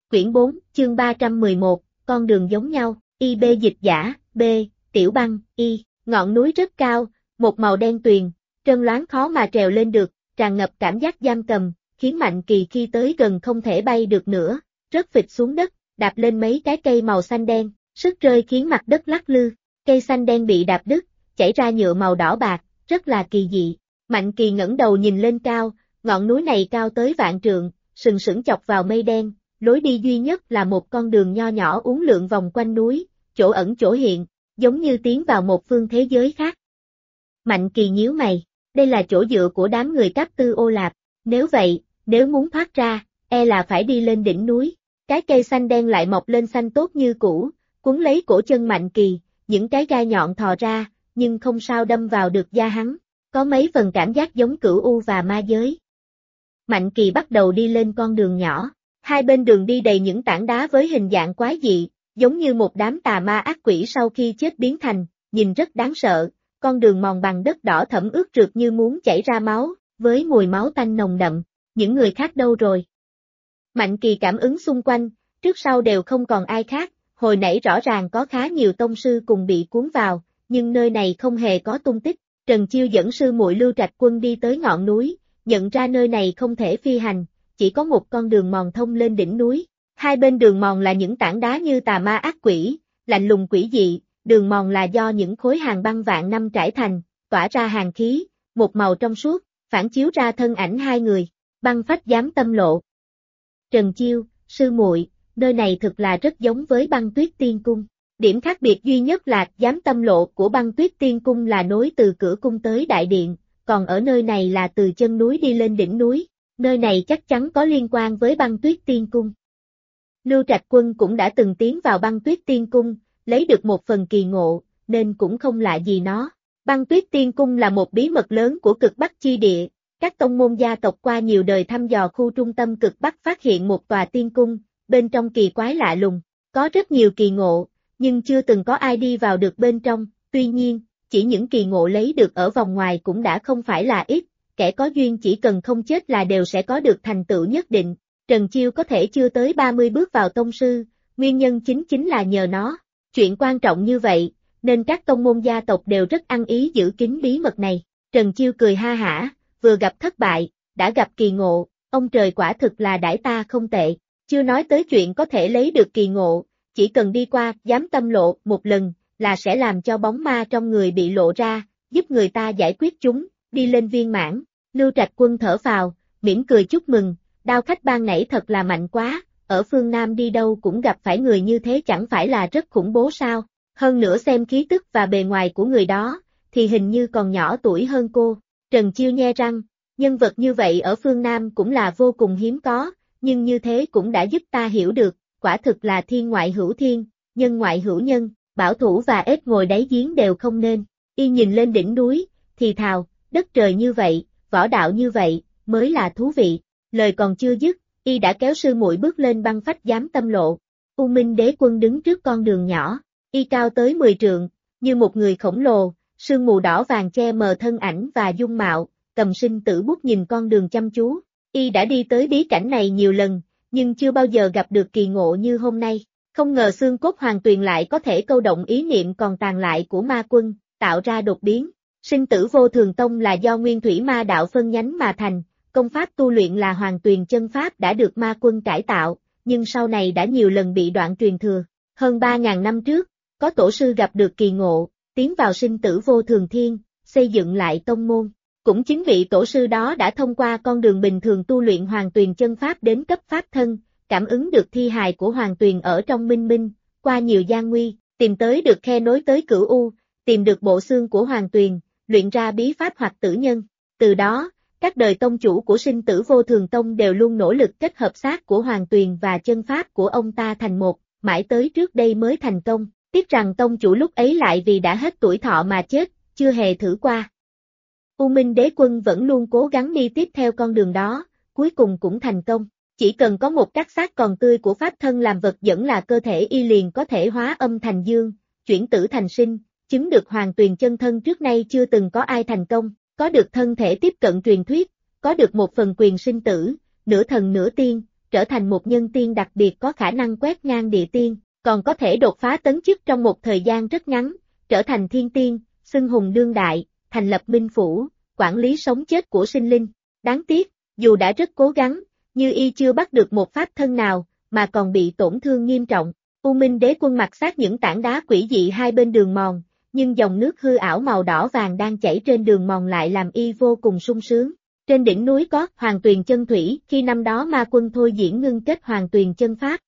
Quyển 4, chương 311, con đường giống nhau, IB dịch giả, B, Tiểu Băng, Y, ngọn núi rất cao, một màu đen tuyền, trơn loáng khó mà trèo lên được, tràn ngập cảm giác giam cầm, khiến Mạnh Kỳ khi tới gần không thể bay được nữa, rớt phịch xuống đất, đạp lên mấy cái cây màu xanh đen, sức rơi khiến mặt đất lắc lư, cây xanh đen bị đạp đứt, chảy ra nhựa màu đỏ bạc, rất là kỳ dị. Mạnh Kỳ ngẩng đầu nhìn lên cao, ngọn núi này cao tới vạn trượng, sừng sững chọc vào mây đen. Lối đi duy nhất là một con đường nho nhỏ uốn lượn vòng quanh núi, chỗ ẩn chỗ hiện, giống như tiến vào một phương thế giới khác. Mạnh Kỳ nhíu mày, đây là chỗ dựa của đám người Cáp Tư Ô Lạp, nếu vậy, nếu muốn thoát ra, là phải đi lên đỉnh núi. Cái cây xanh đen lại mọc lên xanh tốt như cũ, cuốn lấy cổ chân Mạnh Kỳ, những cái gai nhọn thò ra, nhưng không sao đâm vào được da hắn, có mấy phần cảm giác giống Cửu U và ma giới. Mạnh Kỳ bắt đầu đi lên con đường nhỏ. Hai bên đường đi đầy những tảng đá với hình dạng quái dị, giống như một đám tà ma ác quỷ sau khi chết biến thành, nhìn rất đáng sợ, con đường mòn bằng đất đỏ thẫm ướt rượt như muốn chảy ra máu, với mùi máu tanh nồng đậm, những người khác đâu rồi? Mạnh Kỳ cảm ứng xung quanh, trước sau đều không còn ai khác, hồi nãy rõ ràng có khá nhiều tông sư cùng bị cuốn vào, nhưng nơi này không hề có tung tích, Trần Chiêu dẫn sư muội Lưu Trạch Quân đi tới ngọn núi, nhận ra nơi này không thể phi hành. Chỉ có một con đường mòn thông lên đỉnh núi, hai bên đường mòn là những tảng đá như tà ma ác quỷ, lạnh lùng quỷ dị, đường mòn là do những khối hàng băng vạn năm trải thành, tỏa ra hàn khí, một màu trong suốt, phản chiếu ra thân ảnh hai người, Băng Phách dám tâm lộ. Trần Chiêu, sư muội, nơi này thực là rất giống với Băng Tuyết Tiên Cung, điểm khác biệt duy nhất là dám tâm lộ của Băng Tuyết Tiên Cung là nối từ cửa cung tới đại điện, còn ở nơi này là từ chân núi đi lên đỉnh núi. Nơi này chắc chắn có liên quan với Băng Tuyết Tiên Cung. Lưu Trạch Quân cũng đã từng tiến vào Băng Tuyết Tiên Cung, lấy được một phần kỳ ngộ, nên cũng không lạ gì nó. Băng Tuyết Tiên Cung là một bí mật lớn của cực Bắc chi địa, các tông môn gia tộc qua nhiều đời thăm dò khu trung tâm cực Bắc phát hiện một tòa tiên cung, bên trong kỳ quái lạ lùng, có rất nhiều kỳ ngộ, nhưng chưa từng có ai đi vào được bên trong, tuy nhiên, chỉ những kỳ ngộ lấy được ở vòng ngoài cũng đã không phải là ít. Kẻ có duyên chỉ cần không chết là đều sẽ có được thành tựu nhất định, Trần Chiêu có thể chưa tới 30 bước vào tông sư, nguyên nhân chính là nhờ nó, chuyện quan trọng như vậy, nên các tông môn gia tộc đều rất ăn ý giữ kín bí mật này, Trần Chiêu cười ha hả, vừa gặp thất bại, đã gặp kỳ ngộ, ông trời quả thực là đãi ta không tệ, chưa nói tới chuyện có thể lấy được kỳ ngộ, chỉ cần đi qua dám tâm lộ một lần, là sẽ làm cho bóng ma trong người bị lộ ra, giúp người ta giải quyết chúng, đi lên viên mãn. Lưu Trạch Quân thở phào, mỉm cười chúc mừng, đao khách ban nãy thật là mạnh quá, ở phương Nam đi đâu cũng gặp phải người như thế chẳng phải là rất khủng bố sao, hơn nữa xem khí tức và bề ngoài của người đó, thì hình như còn nhỏ tuổi hơn cô, Trần Chiêu nhe răng, nhân vật như vậy ở phương Nam cũng là vô cùng hiếm có, nhưng như thế cũng đã giúp ta hiểu được, quả thực là thiên ngoại hữu thiên, nhân ngoại hữu nhân, bảo thủ và ếch ngồi đáy giếng đều không nên, y nhìn lên đỉnh núi, thì thào, đất trời như vậy, võ đạo như vậy, mới là thú vị, lời còn chưa dứt, y đã kéo sư muội bước lên Băng Phách dám tâm lộ, U Minh Đế Quân đứng trước con đường nhỏ, y cao tới 10 trượng, như một người khổng lồ, sương mù đỏ vàng che mờ thân ảnh và dung mạo, cầm sinh tử bút nhìn con đường chăm chú, y đã đi tới bí cảnh này nhiều lần, nhưng chưa bao giờ gặp được kỳ ngộ như hôm nay, không ngờ xương cốt Hoàng Tuyền lại có thể câu động ý niệm còn tàn lại của ma quân, tạo ra đột biến. Sinh tử vô thường tông là do nguyên thủy ma đạo phân nhánh mà thành, công pháp tu luyện là Hoàng Tuyền chân pháp đã được ma quân cải tạo, nhưng sau này đã nhiều lần bị đoạn truyền thừa. Hơn 3.000 năm trước, có tổ sư gặp được kỳ ngộ, tiến vào sinh tử vô thường thiên, xây dựng lại tông môn. Cũng chính vị tổ sư đó đã thông qua con đường bình thường tu luyện Hoàng Tuyền chân pháp đến cấp pháp thân, cảm ứng được thi hài của Hoàng Tuyền ở trong minh minh, qua nhiều gian nguy, tìm tới được khe nối tới Cửu U, tìm được bộ xương của Hoàng Tuyền, luyện ra bí pháp hoặc tử nhân. Từ đó, các đời tông chủ của sinh tử vô thường tông đều luôn nỗ lực kết hợp xác của Hoàng Tuyền và chân pháp của ông ta thành một, mãi tới trước đây mới thành công. Tiếc rằng tông chủ lúc ấy lại vì đã hết tuổi thọ mà chết, chưa hề thử qua. U Minh Đế Quân vẫn luôn cố gắng đi tiếp theo con đường đó, cuối cùng cũng thành công. Chỉ cần có một cát xác còn tươi của pháp thân làm vật dẫn là cơ thể y liền có thể hóa âm thành dương, chuyển tử thành sinh, chứng được Hoàng Tuyền chân thân trước nay chưa từng có ai thành công, có được thân thể tiếp cận truyền thuyết, có được một phần quyền sinh tử, nửa thần nửa tiên, trở thành một nhân tiên đặc biệt có khả năng quét ngang địa tiên, còn có thể đột phá tấn chức trong một thời gian rất ngắn, trở thành thiên tiên, xưng hùng đương đại, thành lập minh phủ, quản lý sống chết của sinh linh. Đáng tiếc, dù đã rất cố gắng, như y chưa bắt được một pháp thân nào, mà còn bị tổn thương nghiêm trọng. U Minh Đế Quân mặc sát những tảng đá quỷ dị hai bên đường mòn, nhưng dòng nước hư ảo màu đỏ vàng đang chảy trên đường mòn lại làm y vô cùng sung sướng. Trên đỉnh núi có Hoàng Tuyền Chân Thủy, khi năm đó ma quân thôi diễn ngưng kết Hoàng Tuyền Chân Pháp.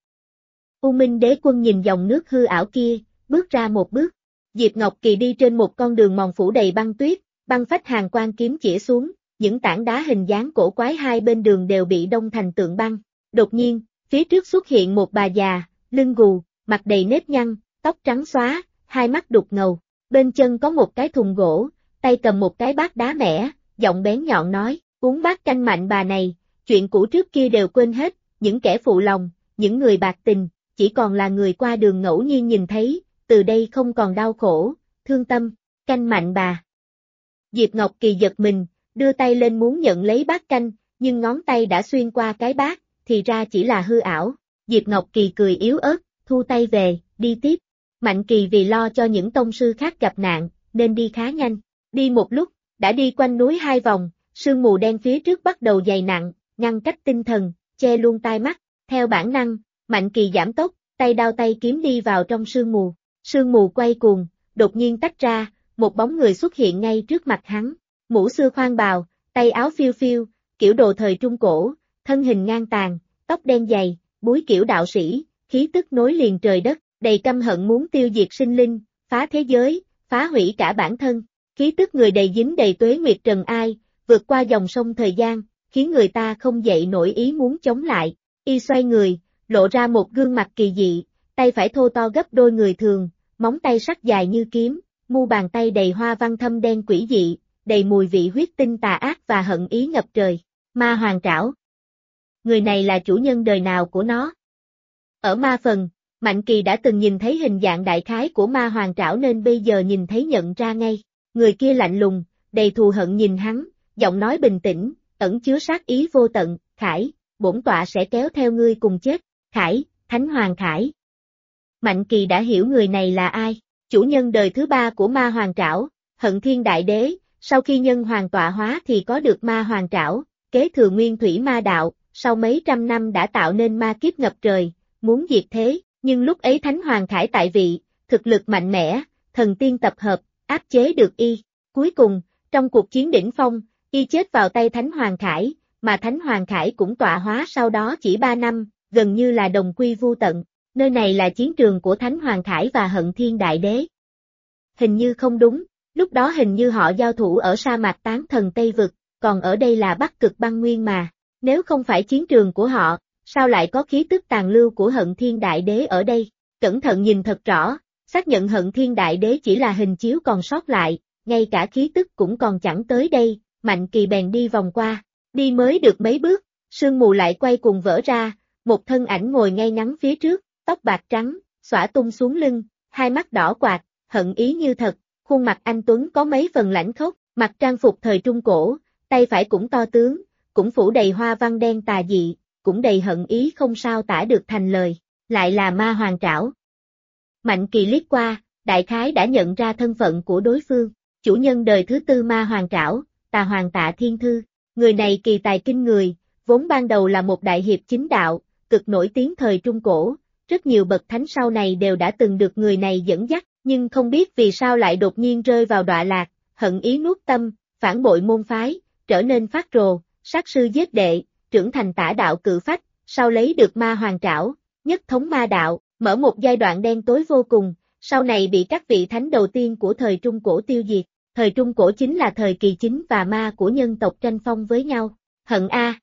U Minh Đế Quân nhìn dòng nước hư ảo kia, bước ra một bước. Diệp Ngọc Kỳ đi trên một con đường mòn phủ đầy băng tuyết, băng phách hàn quang kiếm chĩa xuống, những tảng đá hình dáng cổ quái hai bên đường đều bị đông thành tượng băng. Đột nhiên, phía trước xuất hiện một bà già, lưng gù, mặt đầy nếp nhăn, tóc trắng xóa, hai mắt đục ngầu. Bên chân có một cái thùng gỗ, tay cầm một cái bát đá mẻ, giọng bén nhọn nói, uống bát canh mạnh bà này, chuyện cũ trước kia đều quên hết, những kẻ phụ lòng, những người bạc tình, chỉ còn là người qua đường ngẫu nhiên nhìn thấy, từ đây không còn đau khổ, thương tâm, canh mạnh bà. Diệp Ngọc Kỳ giật mình, đưa tay lên muốn nhận lấy bát canh, nhưng ngón tay đã xuyên qua cái bát, thì ra chỉ là hư ảo. Diệp Ngọc Kỳ cười yếu ớt, thu tay về, đi tiếp. Mạnh Kỳ vì lo cho những tông sư khác gặp nạn, nên đi khá nhanh. Đi một lúc, đã đi quanh núi hai vòng, sương mù đen phía trước bắt đầu dày nặng, ngăn cách tinh thần, che luôn tai mắt. Theo bản năng, Mạnh Kỳ giảm tốc, tay đao tay kiếm đi vào trong sương mù. Sương mù quay cuồng, đột nhiên tách ra, một bóng người xuất hiện ngay trước mặt hắn. Mũ xưa khoan bào, tay áo phiêu phiêu, kiểu đồ thời Trung Cổ, thân hình ngang tàn, tóc đen dày, búi kiểu đạo sĩ, khí tức nối liền trời đất, đầy căm hận muốn tiêu diệt sinh linh, phá thế giới, phá hủy cả bản thân. Khí tức người đầy dính đầy tuế nguyệt trần ai, vượt qua dòng sông thời gian, khiến người ta không dậy nổi ý muốn chống lại. Y xoay người, lộ ra một gương mặt kỳ dị, tay phải thô to gấp đôi người thường, móng tay sắc dài như kiếm, mu bàn tay đầy hoa văn thâm đen quỷ dị, đầy mùi vị huyết tinh tà ác và hận ý ngập trời. Ma Hoàng Trảo. Người này là chủ nhân đời nào của nó? Ở ma phần, Mạnh Kỳ đã từng nhìn thấy hình dạng đại khái của Ma Hoàng Trảo nên bây giờ nhìn thấy nhận ra ngay. Người kia lạnh lùng, đầy thù hận nhìn hắn, giọng nói bình tĩnh, ẩn chứa sát ý vô tận, Khải, bổn tọa sẽ kéo theo ngươi cùng chết. Khải, Thánh Hoàng Khải. Mạnh Kỳ đã hiểu người này là ai, chủ nhân đời thứ ba của Ma Hoàng Trảo, Hận Thiên Đại Đế, sau khi nhân hoàng tọa hóa thì có được Ma Hoàng Trảo, kế thừa nguyên thủy ma đạo, sau mấy trăm năm đã tạo nên ma kiếp ngập trời, muốn diệt thế, nhưng lúc ấy Thánh Hoàng Khải tại vị, thực lực mạnh mẽ, thần tiên tập hợp, áp chế được y. Cuối cùng, trong cuộc chiến đỉnh phong, y chết vào tay Thánh Hoàng Khải, mà Thánh Hoàng Khải cũng tọa hóa sau đó chỉ 3 năm, gần như là đồng quy vu tận. Nơi này là chiến trường của Thánh Hoàng Khải và Hận Thiên Đại Đế. Hình như không đúng, lúc đó hình như họ giao thủ ở sa mạc Tán Thần Tây Vực, còn ở đây là Bắc Cực băng nguyên mà. Nếu không phải chiến trường của họ, sao lại có khí tức tàn lưu của Hận Thiên Đại Đế ở đây? Cẩn thận nhìn thật rõ, xác nhận Hận Thiên Đại Đế chỉ là hình chiếu còn sót lại, ngay cả khí tức cũng còn chẳng tới đây. Mạnh Kỳ bèn đi vòng qua, đi mới được mấy bước, sương mù lại quay cuồng vỡ ra, một thân ảnh ngồi ngay ngắn phía trước, tóc bạc trắng, xõa tung xuống lưng, hai mắt đỏ quạt, hận ý như thật, khuôn mặt anh tuấn có mấy phần lãnh khốc, mặc trang phục thời Trung Cổ, tay phải cũng to tướng, cũng phủ đầy hoa văn đen tà dị, cũng đầy hận ý không sao tả được thành lời, lại là Ma Hoàng Trảo. Mạnh Kỳ liếc qua, đại khái đã nhận ra thân phận của đối phương, chủ nhân đời thứ tư Ma Hoàng Trảo, Tà Hoàng Tạ Thiên Thư, người này kỳ tài kinh người, vốn ban đầu là một đại hiệp chính đạo, cực nổi tiếng thời Trung Cổ, rất nhiều bậc thánh sau này đều đã từng được người này dẫn dắt, nhưng không biết vì sao lại đột nhiên rơi vào đọa lạc, hận ý nuốt tâm, phản bội môn phái, trở nên phát rồ, sát sư giết đệ, trưởng thành tả đạo cự phách, sau lấy được Ma Hoàng Trảo, nhất thống ma đạo, mở một giai đoạn đen tối vô cùng, sau này bị các vị thánh đầu tiên của thời Trung Cổ tiêu diệt. Thời Trung Cổ chính là thời kỳ chính và ma của nhân tộc tranh phong với nhau. Hận a!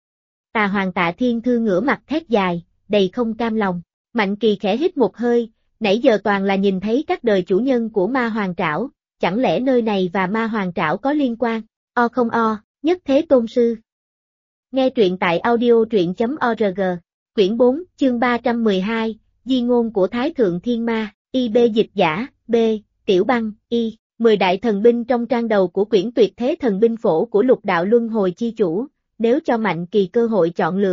Tà Hoàng Tạ Thiên Thư ngửa mặt thét dài, đầy không cam lòng. Mạnh Kỳ khẽ hít một hơi, nãy giờ toàn là nhìn thấy các đời chủ nhân của Ma Hoàng Trảo, chẳng lẽ nơi này và Ma Hoàng Trảo có liên quan? O không o, nhất thế tôn sư. Nghe truyện tại audio.org, quyển 4, chương 312, Di ngôn của Thái Thượng Thiên Ma, IB dịch giả, B, Tiểu Băng, Y. 10 đại thần binh trong trang đầu của quyển Tuyệt Thế Thần Binh Phổ của Lục Đạo Luân Hồi Chi Chủ, nếu cho Mạnh Kỳ cơ hội chọn lựa,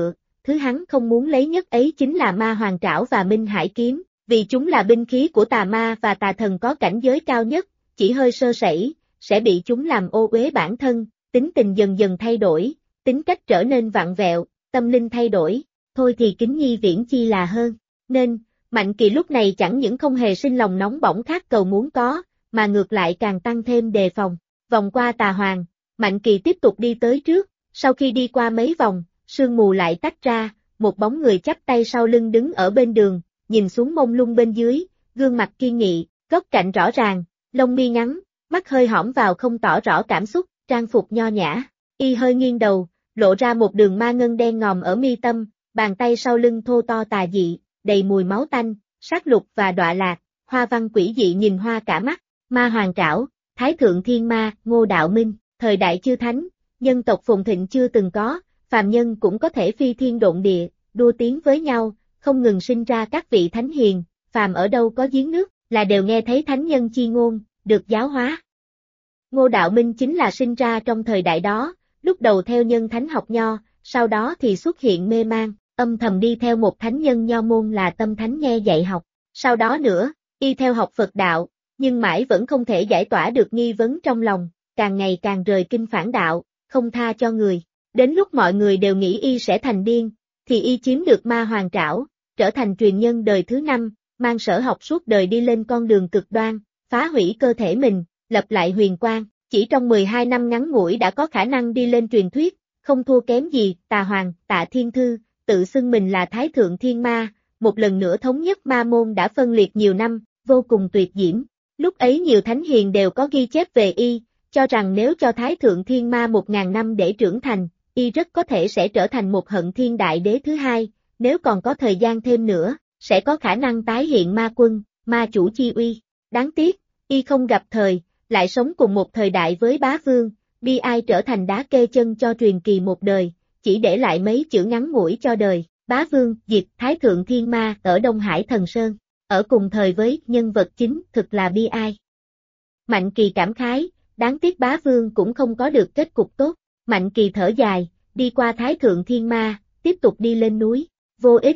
thứ hắn không muốn lấy nhất ấy chính là ma hoàng trảo và minh hải kiếm, vì chúng là binh khí của tà ma và tà thần có cảnh giới cao nhất, chỉ hơi sơ sẩy, sẽ bị chúng làm ô uế bản thân, tính tình dần dần thay đổi, tính cách trở nên vặn vẹo, tâm linh thay đổi, thôi thì kính nhi viễn chi là hơn, nên, Mạnh Kỳ lúc này chẳng những không hề sinh lòng nóng bỏng khát cầu muốn có, mà ngược lại càng tăng thêm đề phòng, vòng qua tà hoàng, Mạnh Kỳ tiếp tục đi tới trước, sau khi đi qua mấy vòng, sương mù lại tách ra, một bóng người chắp tay sau lưng đứng ở bên đường, nhìn xuống mông lung bên dưới, gương mặt kiên nghị, góc cạnh rõ ràng, lông mi ngắn, mắt hơi hõm vào không tỏ rõ cảm xúc, trang phục nho nhã, y hơi nghiêng đầu, lộ ra một đường ma ngân đen ngòm ở mi tâm, bàn tay sau lưng thô to tà dị, đầy mùi máu tanh, sát lục và đọa lạc, hoa văn quỷ dị nhìn hoa cả mắt, ma hoàng trảo, thái thượng thiên ma, Ngô Đạo Minh, thời đại chư thánh, nhân tộc phồn thịnh chưa từng có, phàm nhân cũng có thể phi thiên độn địa, đua tiếng với nhau, không ngừng sinh ra các vị thánh hiền, phàm ở đâu có giếng nước, là đều nghe thấy thánh nhân chi ngôn, được giáo hóa. Ngô Đạo Minh chính là sinh ra trong thời đại đó, lúc đầu theo nhân thánh học nho, sau đó thì xuất hiện mê man, âm thầm đi theo một thánh nhân nho môn là Tâm Thánh nghe dạy học. Sau đó nữa, y theo học Phật đạo, nhưng mãi vẫn không thể giải tỏa được nghi vấn trong lòng, càng ngày càng rời kinh phản đạo, không tha cho người. Đến lúc mọi người đều nghĩ y sẽ thành điên, thì y chiếm được ma hoàng trảo, trở thành truyền nhân đời thứ 5, mang sở học suốt đời đi lên con đường cực đoan, phá hủy cơ thể mình, lập lại huyền quang, chỉ trong 12 năm ngắn ngủi đã có khả năng đi lên truyền thuyết, không thua kém gì, Tà Hoàng, Tạ Thiên Thư, tự xưng mình là Thái Thượng Thiên Ma, một lần nữa thống nhất ma môn đã phân liệt nhiều năm, vô cùng tuyệt diễm. Lúc ấy nhiều thánh hiền đều có ghi chép về y, cho rằng nếu cho Thái Thượng Thiên Ma 1000 năm để trưởng thành, y rất có thể sẽ trở thành một Hận Thiên Đại Đế thứ 2, nếu còn có thời gian thêm nữa, sẽ có khả năng tái hiện ma quân, ma chủ chi uy. Đáng tiếc, y không gặp thời, lại sống cùng một thời đại với Bá Vương, bi ai trở thành đá kê chân cho truyền kỳ một đời, chỉ để lại mấy chữ ngắn ngủi cho đời. Bá Vương, diệt Thái Thượng Thiên Ma ở Đông Hải Thần Sơn, ở cùng thời với nhân vật chính thực là bi ai. Mạnh Kỳ cảm khái, đáng tiếc Bá Vương cũng không có được kết cục tốt, Mạnh Kỳ thở dài, đi qua Thái Thượng Thiên Ma, tiếp tục đi lên núi, vô ích.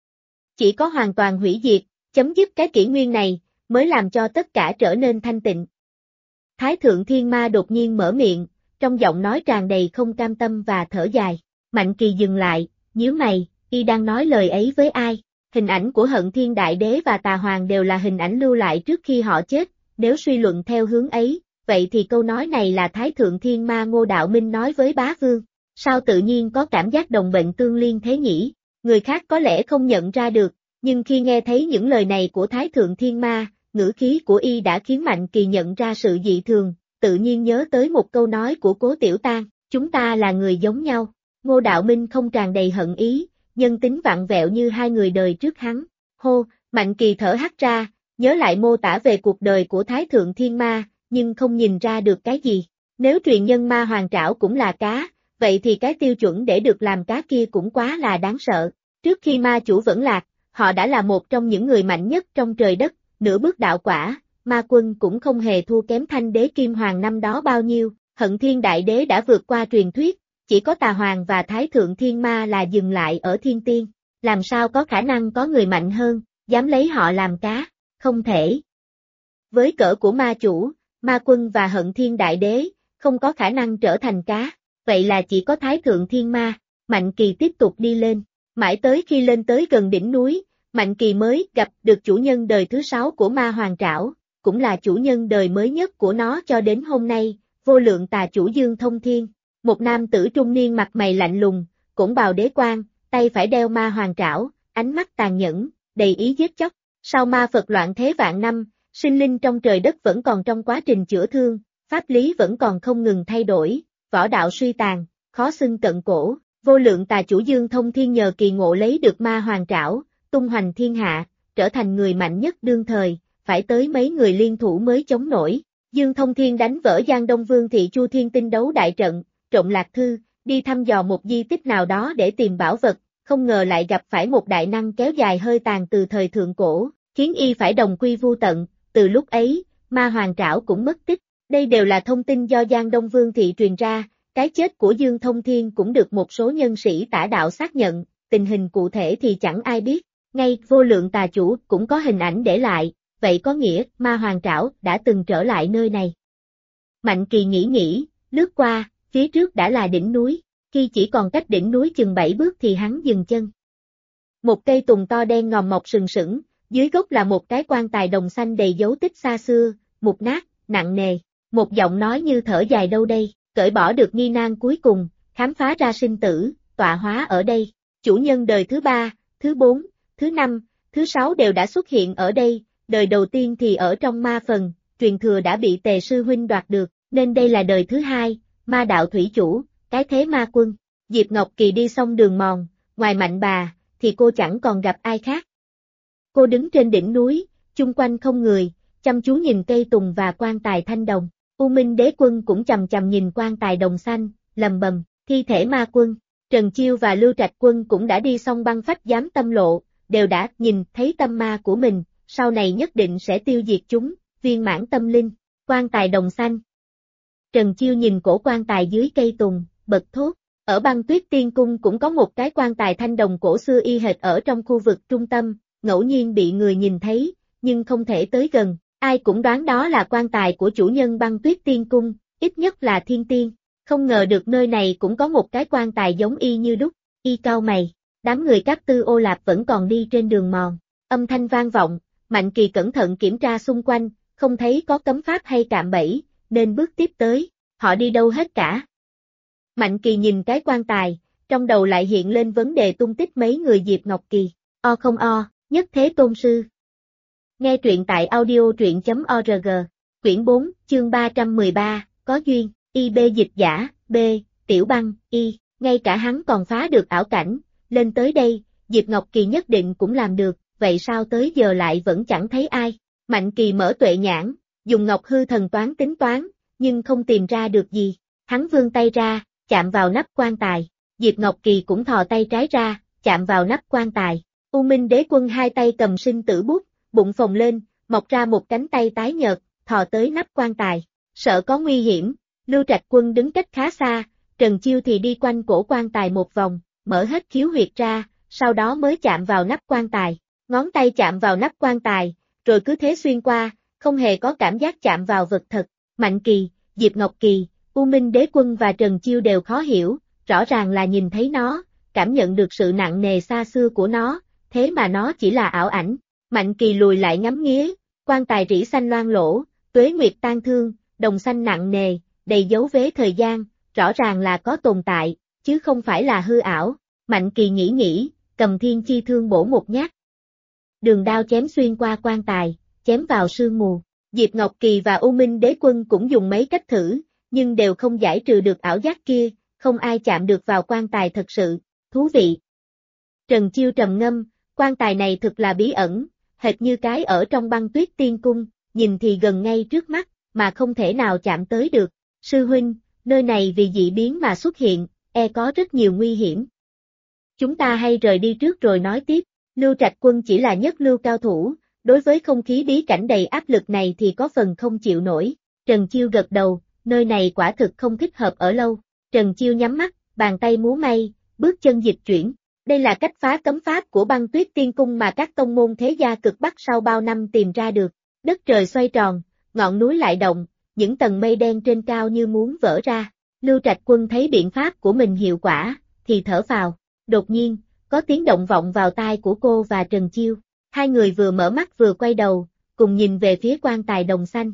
Chỉ có hoàn toàn hủy diệt, chấm dứt cái kỷ nguyên này, mới làm cho tất cả trở nên thanh tịnh. Thái Thượng Thiên Ma đột nhiên mở miệng, trong giọng nói tràn đầy không cam tâm và thở dài. Mạnh Kỳ dừng lại, nhíu mày, y đang nói lời ấy với ai? Hình ảnh của Hận Thiên Đại Đế và Tà Hoàng đều là hình ảnh lưu lại trước khi họ chết, nếu suy luận theo hướng ấy, vậy thì câu nói này là Thái Thượng Thiên Ma Ngô Đạo Minh nói với Bá Vương. Sao tự nhiên có cảm giác đồng bệnh tương liên thế nhỉ? Người khác có lẽ không nhận ra được, nhưng khi nghe thấy những lời này của Thái Thượng Thiên Ma, ngữ khí của y đã khiến Mạnh Kỳ nhận ra sự dị thường, tự nhiên nhớ tới một câu nói của Cố Tiểu Tang, chúng ta là người giống nhau. Ngô Đạo Minh không tràn đầy hận ý, nhân tính vặn vẹo như hai người đời trước hắn. Hô, Mạnh Kỳ thở hắt ra, nhớ lại mô tả về cuộc đời của Thái Thượng Thiên Ma, nhưng không nhìn ra được cái gì. Nếu truyền nhân ma hoàng trảo cũng là cá, vậy thì cái tiêu chuẩn để được làm cá kia cũng quá là đáng sợ. Trước khi ma chủ vẫn lạc, họ đã là một trong những người mạnh nhất trong trời đất, nửa bước đạo quả, ma quân cũng không hề thua kém Thanh Đế Kim Hoàng năm đó bao nhiêu, Hận Thiên Đại Đế đã vượt qua truyền thuyết, chỉ có Tà Hoàng và Thái Thượng Thiên Ma là dừng lại ở thiên tiên, làm sao có khả năng có người mạnh hơn, dám lấy họ làm cá, không thể. Với cỡ của ma chủ, ma quân và Hận Thiên Đại Đế, không có khả năng trở thành cá, vậy là chỉ có Thái Thượng Thiên Ma. Mạnh Kỳ tiếp tục đi lên, mãi tới khi lên tới gần đỉnh núi, Mạnh Kỳ mới gặp được chủ nhân đời thứ 6 của ma hoàng trảo, cũng là chủ nhân đời mới nhất của nó cho đến hôm nay, vô lượng tà chủ Dương Thông Thiên, một nam tử trung niên mặt mày lạnh lùng, cũng bào đế quan, tay phải đeo ma hoàng trảo, ánh mắt tàn nhẫn, đầy ý giết chóc. Sau ma Phật loạn thế vạn năm, sinh linh trong trời đất vẫn còn trong quá trình chữa thương, pháp lý vẫn còn không ngừng thay đổi, võ đạo suy tàn, khó xưng cận cổ. Vô lượng tà chủ Dương Thông Thiên nhờ kỳ ngộ lấy được ma hoàng trảo, tung hoành thiên hạ, trở thành người mạnh nhất đương thời, phải tới mấy người liên thủ mới chống nổi. Dương Thông Thiên đánh vỡ Giang Đông Vương thị Chu Thiên Tinh đấu đại trận, trộm lạc thư, đi thăm dò một di tích nào đó để tìm bảo vật, không ngờ lại gặp phải một đại năng kéo dài hơi tàn từ thời thượng cổ, khiến y phải đồng quy vu tận, từ lúc ấy, ma hoàng trảo cũng mất tích. Đây đều là thông tin do Giang Đông Vương thị truyền ra. Cái chết của Dương Thông Thiên cũng được một số nhân sĩ tả đạo xác nhận, tình hình cụ thể thì chẳng ai biết, ngay vô lượng tà chủ cũng có hình ảnh để lại, vậy có nghĩa ma hoàng trảo đã từng trở lại nơi này. Mạnh Kỳ nghĩ, lướt qua, phía trước đã là đỉnh núi, khi chỉ còn cách đỉnh núi chừng 7 bước thì hắn dừng chân. Một cây tùng to đen ngòm mọc sừng sững, dưới gốc là một cái quan tài đồng xanh đầy dấu tích xa xưa, mục nát, nặng nề. Một giọng nói như thở dài đâu đây, cởi bỏ được nghi nan cuối cùng, khám phá ra sinh tử, tọa hóa ở đây. Chủ nhân đời thứ 3, thứ 4, thứ 5, thứ 6 đều đã xuất hiện ở đây, đời đầu tiên thì ở trong ma phần, truyền thừa đã bị Tề sư huynh đoạt được, nên đây là đời thứ 2, ma đạo thủy chủ, cái thế ma quân. Diệp Ngọc Kỳ đi xong đường mòn, ngoài Mạnh bà, thì cô chẳng còn gặp ai khác. Cô đứng trên đỉnh núi, chung quanh không người, chăm chú nhìn cây tùng và quan tài thanh đồng. U Minh Đế Quân cũng chằm chằm nhìn quan tài đồng xanh, lầm bầm, thi thể ma quân. Trần Chiêu và Lưu Trạch Quân cũng đã đi xong băng phách giám tâm lộ, đều đã nhìn thấy tâm ma của mình, sau này nhất định sẽ tiêu diệt chúng, viên mãn tâm linh. Quan tài đồng xanh. Trần Chiêu nhìn cổ quan tài dưới cây tùng, bật thốt. Ở Băng Tuyết Tiên Cung cũng có một cái quan tài thanh đồng cổ xưa y hệt ở trong khu vực trung tâm, ngẫu nhiên bị người nhìn thấy, nhưng không thể tới gần. Ai cũng đoán đó là quan tài của chủ nhân Băng Tuyết Tiên Cung, ít nhất là thiên tiên. Không ngờ được nơi này cũng có một cái quan tài giống y như đúc, y cau mày. Đám người Cát Tư Ô Lạp vẫn còn đi trên đường mòn. Âm thanh vang vọng, Mạnh Kỳ cẩn thận kiểm tra xung quanh, không thấy có cấm pháp hay cạm bẫy, nên bước tiếp tới. Họ đi đâu hết cả? Mạnh Kỳ nhìn cái quan tài, trong đầu lại hiện lên vấn đề tung tích mấy người Diệp Ngọc Kỳ. O không o, nhất thế tôn sư. Nghe truyện tại audio.org. Quyển 4, chương 313, có duyên, IB dịch giả, B, Tiểu Băng, Y, ngay cả hắn còn phá được ảo cảnh, lên tới đây, Diệp Ngọc Kỳ nhất định cũng làm được, vậy sao tới giờ lại vẫn chẳng thấy ai? Mạnh Kỳ mở tuệ nhãn, dùng Ngọc Hư Thần toán tính toán, nhưng không tìm ra được gì. Hắn vươn tay ra, chạm vào nắp quan tài. Diệp Ngọc Kỳ cũng thò tay trái ra, chạm vào nắp quan tài. U Minh Đế Quân hai tay cầm sinh tử bút, bụng phồng lên, mọc ra một cánh tay tái nhợt, thò tới nắp quan tài. Sợ có nguy hiểm, Lưu Trạch Quân đứng cách khá xa, Trần Chiêu thì đi quanh cổ quan tài một vòng, mở hết khiếu huyệt ra, sau đó mới chạm vào nắp quan tài. Ngón tay chạm vào nắp quan tài, rồi cứ thế xuyên qua, không hề có cảm giác chạm vào vật thật. Mạnh Kỳ, Diệp Ngọc Kỳ, U Minh Đế Quân và Trần Chiêu đều khó hiểu, rõ ràng là nhìn thấy nó, cảm nhận được sự nặng nề xa xưa của nó, thế mà nó chỉ là ảo ảnh. Mạnh Kỳ lùi lại ngắm nghía, quan tài rỉ xanh loang lỗ, tuế nguyệt tan thương, đồng xanh nặng nề, đầy dấu vết thời gian, rõ ràng là có tồn tại, chứ không phải là hư ảo. Mạnh Kỳ nghĩ, cầm thiên chi thương bổ một nhát. Đường đao chém xuyên qua quan tài, chém vào sương mù. Diệp Ngọc Kỳ và U Minh Đế Quân cũng dùng mấy cách thử, nhưng đều không giải trừ được ảo giác kia, không ai chạm được vào quan tài thật sự. Thú vị. Trần Chiêu trầm ngâm, quan tài này thực là bí ẩn, hệt như cái ở trong Băng Tuyết Tiên Cung, nhìn thì gần ngay trước mắt, mà không thể nào chạm tới được. Sư huynh, nơi này vì dị biến mà xuất hiện, có rất nhiều nguy hiểm. Chúng ta hay rời đi trước rồi nói tiếp. Lưu Trạch Quân chỉ là nhất lưu cao thủ, đối với không khí bí cảnh đầy áp lực này thì có phần không chịu nổi. Trần Chiêu gật đầu, nơi này quả thực không thích hợp ở lâu. Trần Chiêu nhắm mắt, bàn tay múa may, bước chân dịch chuyển. Đây là cách phá cấm pháp của Băng Tuyết Tiên Cung mà các tông môn thế gia cực Bắc sau bao năm tìm ra được. Đất trời xoay tròn, ngọn núi lại động, những tầng mây đen trên cao như muốn vỡ ra. Lưu Trạch Quân thấy biện pháp của mình hiệu quả, thì thở phào. Đột nhiên, có tiếng động vọng vào tai của cô và Trần Chiêu. Hai người vừa mở mắt vừa quay đầu, cùng nhìn về phía quan tài đồng xanh.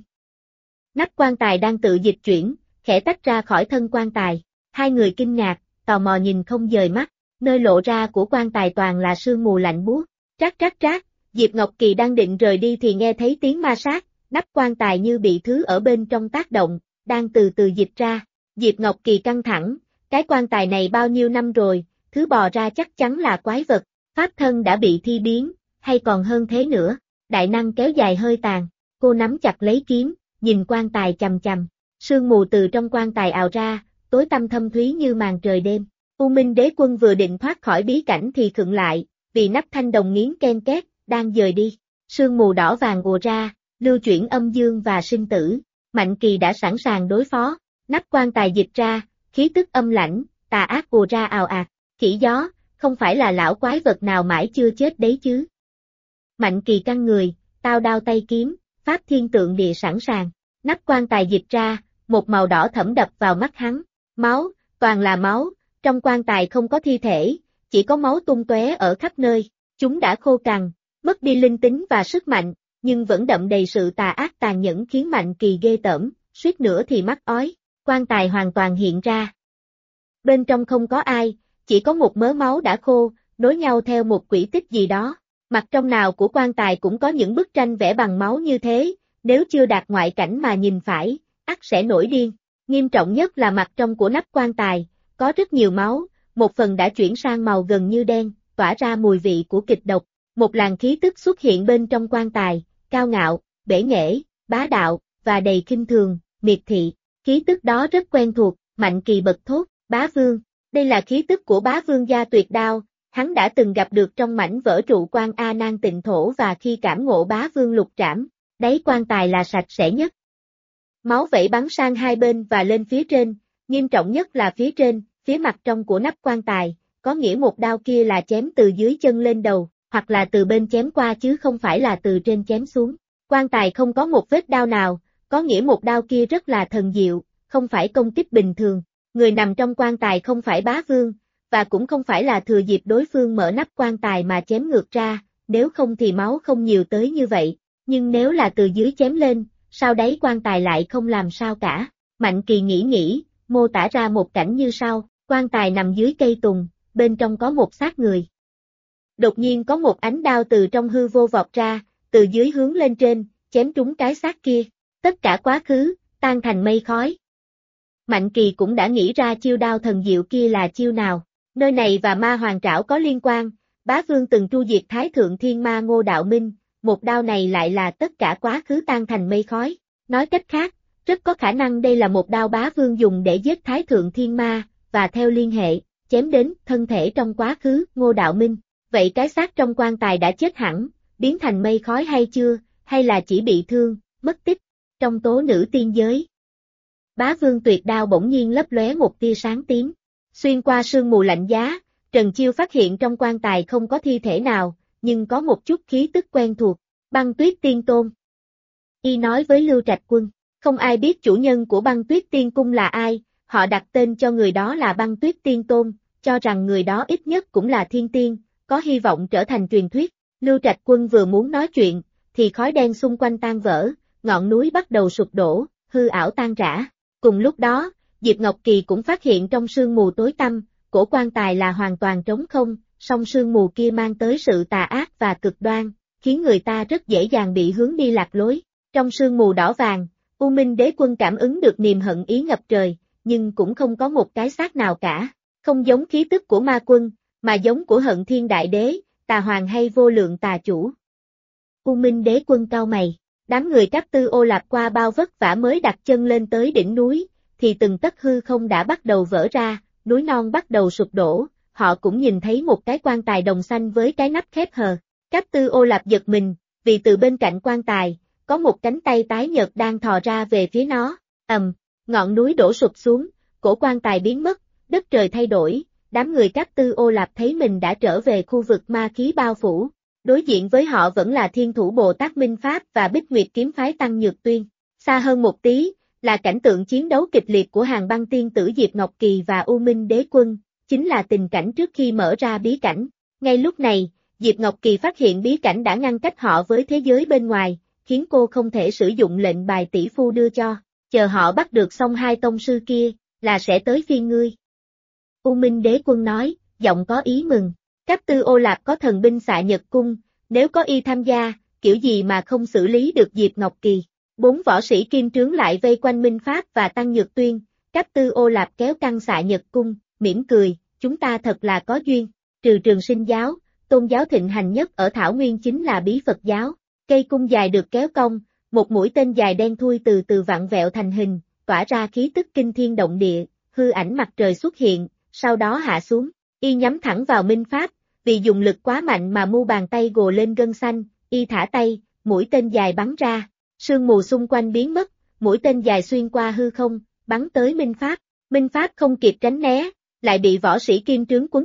Nắp quan tài đang tự dịch chuyển, khẽ tách ra khỏi thân quan tài. Hai người kinh ngạc, tò mò nhìn không dời mắt. Nơi lộ ra của quan tài toàn là sương mù lạnh buốt. Trát trát trát, Diệp Ngọc Kỳ đang định rời đi thì nghe thấy tiếng ma sát, nắp quan tài như bị thứ ở bên trong tác động, đang từ từ dịch ra. Diệp Ngọc Kỳ căng thẳng, cái quan tài này bao nhiêu năm rồi, thứ bò ra chắc chắn là quái vật, pháp thân đã bị thi biến, hay còn hơn thế nữa. Đại năng kéo dài hơi tàn, cô nắm chặt lấy kiếm, nhìn quan tài chằm chằm. Sương mù từ trong quan tài ào ra, tối tăm thâm thúy như màn trời đêm. U Minh Đế Quân vừa định thoát khỏi bí cảnh thì khựng lại, vì nắp thanh đồng nghiến ken két, đang dời đi. Sương mù đỏ vàng ùa ra, lưu chuyển âm dương và sinh tử. Mạnh Kỳ đã sẵn sàng đối phó. Nắp quan tài dịch ra, khí tức âm lãnh, tà ác ùa ra ào ạt. Khỉ gió, không phải là lão quái vật nào mãi chưa chết đấy chứ. Mạnh Kỳ căng người, tao đao tay kiếm, pháp thiên tượng địa sẵn sàng, nắp quan tài dịch ra, một màu đỏ thẫm đập vào mắt hắn, máu, toàn là máu, trong quan tài không có thi thể, chỉ có máu tung tóe ở khắp nơi, chúng đã khô cằn, mất đi linh tính và sức mạnh, nhưng vẫn đậm đầy sự tà ác tàn nhẫn khiến Mạnh Kỳ ghê tởm, suýt nữa thì mắc ói, quan tài hoàn toàn hiện ra. Bên trong không có ai, chỉ có một mớ máu đã khô, nối nhau theo một quỹ tích gì đó. Mặt trong nào của quan tài cũng có những bức tranh vẽ bằng máu như thế, nếu chưa đạt ngoại cảnh mà nhìn phải, ắt sẽ nổi điên. Nghiêm trọng nhất là mặt trong của nắp quan tài, có rất nhiều máu, một phần đã chuyển sang màu gần như đen, tỏa ra mùi vị của kịch độc. Một làn khí tức xuất hiện bên trong quan tài, cao ngạo, bể nghệ, bá đạo, và đầy khinh thường, miệt thị. Khí tức đó rất quen thuộc, Mạnh Kỳ bật thốt, Bá Vương. Đây là khí tức của Bá Vương gia tuyệt đao, hắn đã từng gặp được trong mảnh vỡ trụ quan A Nan Tịnh Thổ và khi cảm ngộ Bá Vương lục trảm, đáy quan tài là sạch sẽ nhất. Máu vẩy bắn sang hai bên và lên phía trên, nghiêm trọng nhất là phía trên, phía mặt trong của nắp quan tài, có nghĩa một đao kia là chém từ dưới chân lên đầu, hoặc là từ bên chém qua chứ không phải là từ trên chém xuống. Quan tài không có một vết đao nào, có nghĩa một đao kia rất là thần diệu, không phải công kích bình thường. Người nằm trong quan tài không phải Bá Vương, và cũng không phải là thừa dịp đối phương mở nắp quan tài mà chém ngược ra, nếu không thì máu không nhiều tới như vậy, nhưng nếu là từ dưới chém lên, sao đáy quan tài lại không làm sao cả. Mạnh Kỳ nghĩ, mô tả ra một cảnh như sau, quan tài nằm dưới cây tùng, bên trong có một xác người. Đột nhiên có một ánh đao từ trong hư vô vọt ra, từ dưới hướng lên trên, chém trúng cái xác kia, tất cả quá khứ, tan thành mây khói. Mạnh Kỳ cũng đã nghĩ ra chiêu đao thần diệu kia là chiêu nào, nơi này và ma hoàng trảo có liên quan, Bá Vương từng tru diệt Thái Thượng Thiên Ma Ngô Đạo Minh, một đao này lại là tất cả quá khứ tan thành mây khói, nói cách khác, rất có khả năng đây là một đao Bá Vương dùng để giết Thái Thượng Thiên Ma, và theo liên hệ, chém đến thân thể trong quá khứ Ngô Đạo Minh, vậy cái xác trong quan tài đã chết hẳn, biến thành mây khói hay chưa, hay là chỉ bị thương, mất tích, trong tố nữ tiên giới. Bá Vương tuyệt đao bỗng nhiên lấp lóe một tia sáng tím. Xuyên qua sương mù lạnh giá, Trần Chiêu phát hiện trong quan tài không có thi thể nào, nhưng có một chút khí tức quen thuộc. Băng Tuyết Tiên Tôn. Y nói với Lưu Trạch Quân, không ai biết chủ nhân của Băng Tuyết Tiên Cung là ai, họ đặt tên cho người đó là Băng Tuyết Tiên Tôn, cho rằng người đó ít nhất cũng là thiên tiên, có hy vọng trở thành truyền thuyết. Lưu Trạch Quân vừa muốn nói chuyện, thì khói đen xung quanh tan vỡ, ngọn núi bắt đầu sụp đổ, hư ảo tan rã. Cùng lúc đó, Diệp Ngọc Kỳ cũng phát hiện trong sương mù tối tăm, cổ quan tài là hoàn toàn trống không, song sương mù kia mang tới sự tà ác và cực đoan, khiến người ta rất dễ dàng bị hướng đi lạc lối. Trong sương mù đỏ vàng, U Minh Đế Quân cảm ứng được niềm hận ý ngập trời, nhưng cũng không có một cái xác nào cả, không giống khí tức của ma quân, mà giống của Hận Thiên Đại Đế, Tà Hoàng hay Vô Lượng Tà Chủ. U Minh Đế Quân cau mày. Đám người Cáp Tư Ô Lạp qua bao vất vả mới đặt chân lên tới đỉnh núi, thì từng tấc hư không đã bắt đầu vỡ ra, núi non bắt đầu sụp đổ, họ cũng nhìn thấy một cái quan tài đồng xanh với cái nắp khép hờ. Cáp Tư Ô Lạp giật mình, vì từ bên cạnh quan tài, có một cánh tay tái nhợt đang thò ra về phía nó, ngọn núi đổ sụp xuống, cổ quan tài biến mất, đất trời thay đổi, đám người Cáp Tư Ô Lạp thấy mình đã trở về khu vực ma khí bao phủ. Đối diện với họ vẫn là Thiên Thủ Bồ Tát Minh Pháp và Bích Nguyệt Kiếm Phái Tăng Nhược Tuyên. Xa hơn một tí, là cảnh tượng chiến đấu kịch liệt của Hàn Băng Tiên Tử Diệp Ngọc Kỳ và U Minh Đế Quân, chính là tình cảnh trước khi mở ra bí cảnh. Ngay lúc này, Diệp Ngọc Kỳ phát hiện bí cảnh đã ngăn cách họ với thế giới bên ngoài, khiến cô không thể sử dụng lệnh bài tỷ phu đưa cho. Chờ họ bắt được xong hai tông sư kia, là sẽ tới phiên ngươi. U Minh Đế Quân nói, giọng có ý mừng. Cáp Tư Ô Lạp có thần binh xạ nhật cung, nếu có y tham gia, kiểu gì mà không xử lý được Diệp Ngọc Kỳ. 4 võ sĩ kim trướng lại vây quanh Minh Pháp và Tăng Nhược Tuyên, Cáp Tư Ô Lạp kéo căng xạ nhật cung, mỉm cười, chúng ta thật là có duyên, trừ Trường Sinh giáo, tôn giáo thịnh hành nhất ở Thảo Nguyên chính là Bí Phật giáo. Cây cung dài được kéo cong, một mũi tên dài đen thui từ từ vặn vẹo thành hình, tỏa ra khí tức kinh thiên động địa, hư ảnh mặt trời xuất hiện, sau đó hạ xuống. Y nhắm thẳng vào Minh Pháp, vì dùng lực quá mạnh mà mu bàn tay gồ lên gân xanh, y thả tay, mũi tên dài bắn ra, sương mù xung quanh biến mất, mũi tên dài xuyên qua hư không, bắn tới Minh Pháp. Minh Pháp không kịp tránh né, lại bị võ sĩ kim trướng quấn chặt,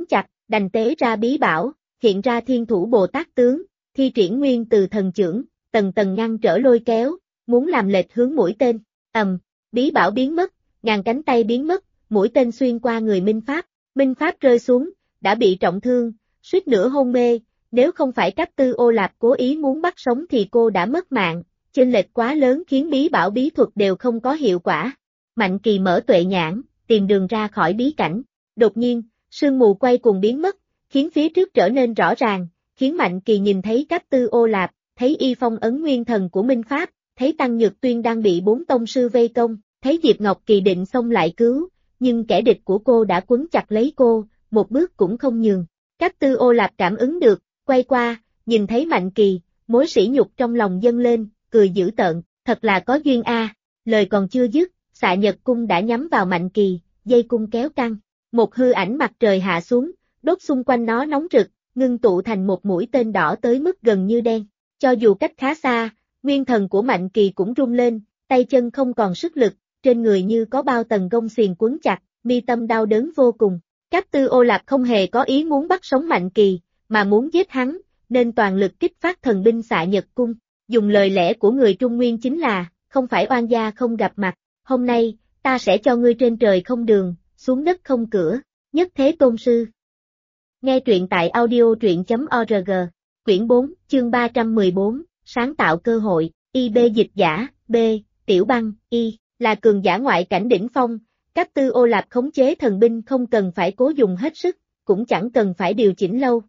đành tế ra bí bảo, hiện ra Thiên Thủ Bồ Tát tướng, thi triển nguyên từ thần chưởng, tầng tầng ngăn trở lôi kéo, muốn làm lệch hướng mũi tên. Bí bảo biến mất, ngàn cánh tay biến mất, mũi tên xuyên qua người Minh Pháp rơi xuống, đã bị trọng thương, suýt nữa hôn mê, nếu không phải Cáp Tư Ô Lạp cố ý muốn bắt sống thì cô đã mất mạng, chênh lệch quá lớn khiến bí bảo bí thuật đều không có hiệu quả. Mạnh Kỳ mở tuệ nhãn, tìm đường ra khỏi bí cảnh, đột nhiên, sương mù quay cuồng biến mất, khiến phía trước trở nên rõ ràng, khiến Mạnh Kỳ nhìn thấy Cáp Tư Ô Lạp, thấy y phong ấn nguyên thần của Minh Pháp, thấy Tăng Nhược Tuyên đang bị 4 tông sư vây công, thấy Diệp Ngọc Kỳ định xông lại cứu, nhưng kẻ địch của cô đã quấn chặt lấy cô, một bước cũng không nhường. Cáp Tư Ô Lạp cảm ứng được, quay qua, nhìn thấy Mạnh Kỳ, mối sỉ nhục trong lòng dâng lên, cười dữ tợn, thật là có duyên a. Lời còn chưa dứt, Xạ Nhật cung đã nhắm vào Mạnh Kỳ, dây cung kéo căng, một hư ảnh mặt trời hạ xuống, đốt xung quanh nó nóng rực, ngưng tụ thành một mũi tên đỏ tới mức gần như đen. Cho dù cách khá xa, nguyên thần của Mạnh Kỳ cũng rung lên, tay chân không còn sức lực, trên người như có bao tầng gông xiềng quấn chặt, mi tâm đau đớn vô cùng. Cáp Tư Ô Lạp không hề có ý muốn bắt sống Mạnh Kỳ, mà muốn giết hắn, nên toàn lực kích phát thần binh Xạ Nhật cung. Dùng lời lẽ của người Trung Nguyên chính là, không phải oan gia không gặp mặt, hôm nay, ta sẽ cho ngươi trên trời không đường, xuống đất không cửa, nhất thế tôn sư. Nghe truyện tại audio.org, quyển 4, chương 314, sáng tạo cơ hội, IB dịch giả, B, Tiểu Băng, Y, là cường giả ngoại cảnh đỉnh phong, Cáp Tư Ô Lạp khống chế thần binh không cần phải cố dùng hết sức, cũng chẳng cần phải điều chỉnh lâu.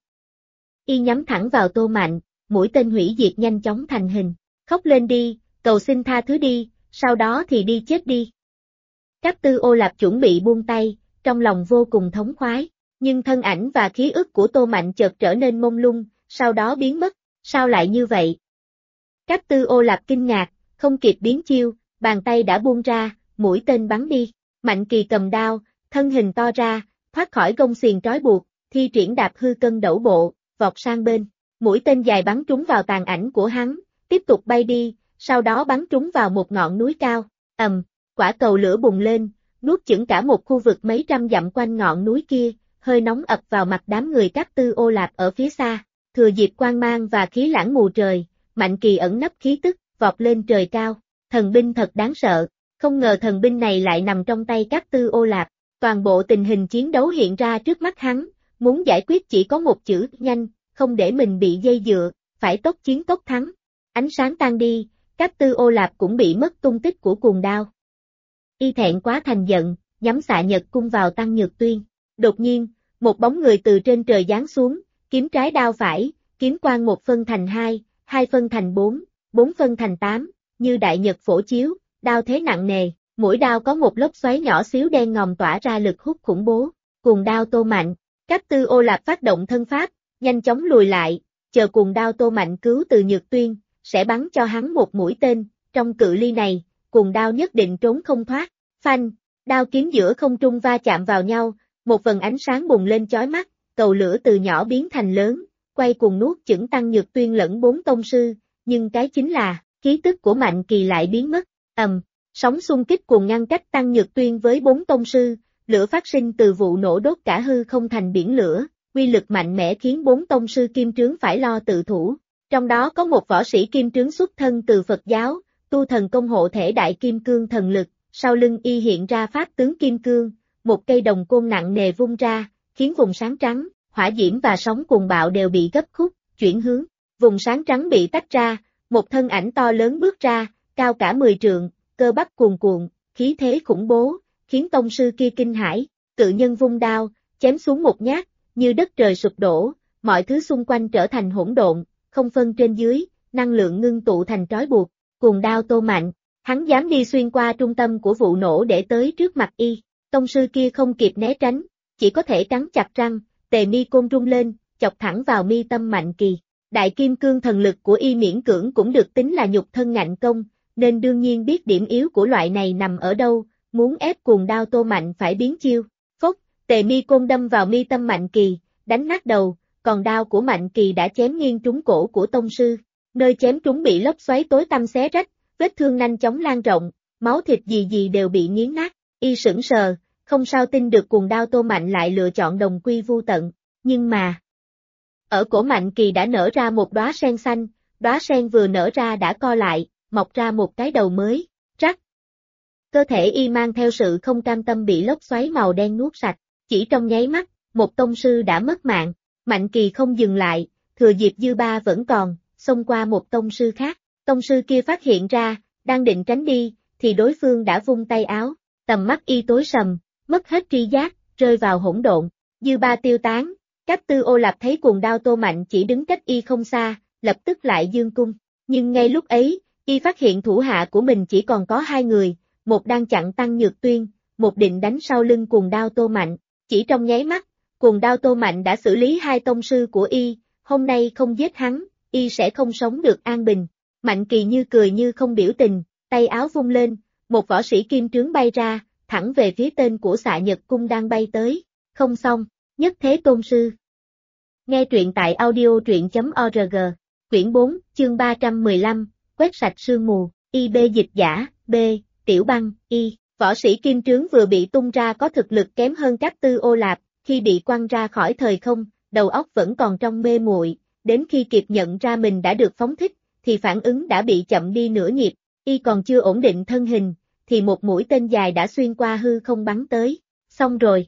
Y nhắm thẳng vào Tô Mạnh, mũi tên hủy diệt nhanh chóng thành hình, khóc lên đi, cầu xin tha thứ đi, sau đó thì đi chết đi. Cáp Tư Ô Lạp chuẩn bị buông tay, trong lòng vô cùng thống khoái, nhưng thân ảnh và khí ức của Tô Mạnh chợt trở nên mông lung, sau đó biến mất, sao lại như vậy? Cáp Tư Ô Lạp kinh ngạc, không kịp biến chiêu, bàn tay đã buông ra, mũi tên bắn đi, Mạnh Kỳ cầm đao, thân hình to ra, thoát khỏi gông xiềng trói buộc, thi triển đạp hư cân đẩu bộ, vọt sang bên, mũi tên dài bắn trúng vào tàn ảnh của hắn, tiếp tục bay đi, sau đó bắn trúng vào một ngọn núi cao, quả cầu lửa bùng lên, nuốt chửng cả một khu vực mấy trăm dặm quanh ngọn núi kia, hơi nóng ập vào mặt đám người Cáp Tư Ô Lạp ở phía xa, thừa dịp quang mang và khí lãng mù trời, Mạnh Kỳ ẩn nấp khí tức, vọt lên trời cao, thần binh thật đáng sợ, không ngờ thần binh này lại nằm trong tay Cáp Tư Ô Lạp, toàn bộ tình hình chiến đấu hiện ra trước mắt hắn, muốn giải quyết chỉ có một chữ, nhanh, không để mình bị dây dựa, phải tốc chiến tốc thắng. Ánh sáng tan đi, Cáp Tư Ô Lạp cũng bị mất tung tích của cuồng đao. Y thẹn quá thành giận, nhắm Xạ Nhật cung vào Tăng Nhược Tuyên. Đột nhiên, một bóng người từ trên trời giáng xuống, kiếm trái đao phải, kiếm quang 1 phân thành 2, 2 phân thành 4, 4 phân thành 8, như đại nhật phổ chiếu, đao thế nặng nề, mỗi đao có một lốc xoáy nhỏ xíu đen ngòm tỏa ra lực hút khủng bố. Cuồng đao Tô Mạnh, Cáp Tư Ô Lạp phát động thân pháp, nhanh chóng lùi lại, chờ cuồng đao Tô Mạnh cứu từ Nhược Tuyên, sẽ bắn cho hắn một mũi tên, trong cự ly này, cuồng đao nhất định trốn không thoát. Phanh, đao kiếm giữa không trung va chạm vào nhau, một vần ánh sáng bùng lên chói mắt, cầu lửa từ nhỏ biến thành lớn, quay cuồng nuốt chửng Tăng Nhược Tuyên lẫn 4 tông sư, nhưng cái chính là, khí tức của Mạnh Kỳ lại biến mất. Sóng xung kích cuồng ngăn cách Tăng Nhược Tuyên với 4 tông sư, lửa phát sinh từ vụ nổ đốt cả hư không thành biển lửa, uy lực mạnh mẽ khiến 4 tông sư kim trướng phải lo tự thủ. Trong đó có một võ sĩ kim trướng xuất thân từ Phật giáo, tu thần công hộ thể đại kim cương thần lực, sau lưng y hiện ra pháp tướng kim cương, một cây đồng côn nặng nề vung ra, khiến vùng sáng trắng, hỏa diễm và sóng cuồng bạo đều bị gấp khúc, chuyển hướng. Vùng sáng trắng bị tách ra, một thân ảnh to lớn bước ra, cao cả 10 trượng, cơ bắp cuồn cuộn, khí thế khủng bố, khiến tông sư kia kinh hãi. Cự nhân vung đao, chém xuống một nhát, như đất trời sụp đổ, mọi thứ xung quanh trở thành hỗn độn, không phân trên dưới, năng lượng ngưng tụ thành trói buộc. Cuồng đao Tô Mạnh, hắn dám đi xuyên qua trung tâm của vụ nổ để tới trước mặt y. Tông sư kia không kịp né tránh, chỉ có thể cắn chặt răng, tề mi côn rung lên, chọc thẳng vào mi tâm Mạnh Kỳ. Đại kim cương thần lực của y miễn cưỡng cũng được tính là nhục thân ngạnh công, nên đương nhiên biết điểm yếu của loại này nằm ở đâu, muốn ép cuồng đao Tô Mạnh phải biến chiêu. Phốc, tề mi côn đâm vào mi tâm Mạnh Kỳ, đánh nát đầu, còn đao của Mạnh Kỳ đã chém nghiêng trúng cổ của tông sư. Nơi chém trúng bị lốc xoáy tối tăm xé rách, vết thương nhanh chóng lan rộng, máu thịt gì đều bị nghiến nát. Y sững sờ, không sao tin được cuồng đao Tô Mạnh lại lựa chọn đồng quy vu tận. Nhưng mà, ở cổ Mạnh Kỳ đã nở ra một đóa sen xanh, đóa sen vừa nở ra đã co lại, mọc ra một cái đầu mới, rắc. Cơ thể y mang theo sự không cam tâm bị lốc xoáy màu đen nuốt sạch, chỉ trong nháy mắt, một tông sư đã mất mạng, Mạnh Kỳ không dừng lại, thừa dịp dư ba vẫn còn, xông qua một tông sư khác, tông sư kia phát hiện ra, đang định tránh đi, thì đối phương đã vung tay áo, tầm mắt y tối sầm, mất hết tri giác, rơi vào hỗn độn, dư ba tiêu tán, Cát Tư Ô Lạp thấy cuồng đao Tô Mạnh chỉ đứng cách y không xa, lập tức lại dương cung, nhưng ngay lúc ấy, y phát hiện thủ hạ của mình chỉ còn có 2 người, một đang chặn Tăng Nhược Tuyên, một định đánh sau lưng cuồng đao Tô Mạnh, chỉ trong nháy mắt, cuồng đao Tô Mạnh đã xử lý 2 tông sư của y, hôm nay không giết hắn, y sẽ không sống được an bình. Mạnh Kỳ như cười như không biểu tình, tay áo vung lên, một võ sĩ kim trướng bay ra, thẳng về phía tên của Xạ Nhật Cung đang bay tới, không xong, nhất thế tôn sư. Nghe truyện tại audio.org, quyển 4, chương 315, quét sạch sương mù, IB dịch giả, B, Tiểu Băng, Y, võ sĩ kim trướng vừa bị tung ra có thực lực kém hơn Cát Tư Ô Lạp, khi bị quăng ra khỏi thời không, đầu óc vẫn còn trong mê muội, đến khi kịp nhận ra mình đã được phóng thích, thì phản ứng đã bị chậm đi nửa nhịp, y còn chưa ổn định thân hình, thì một mũi tên dài đã xuyên qua hư không bắn tới, xong rồi.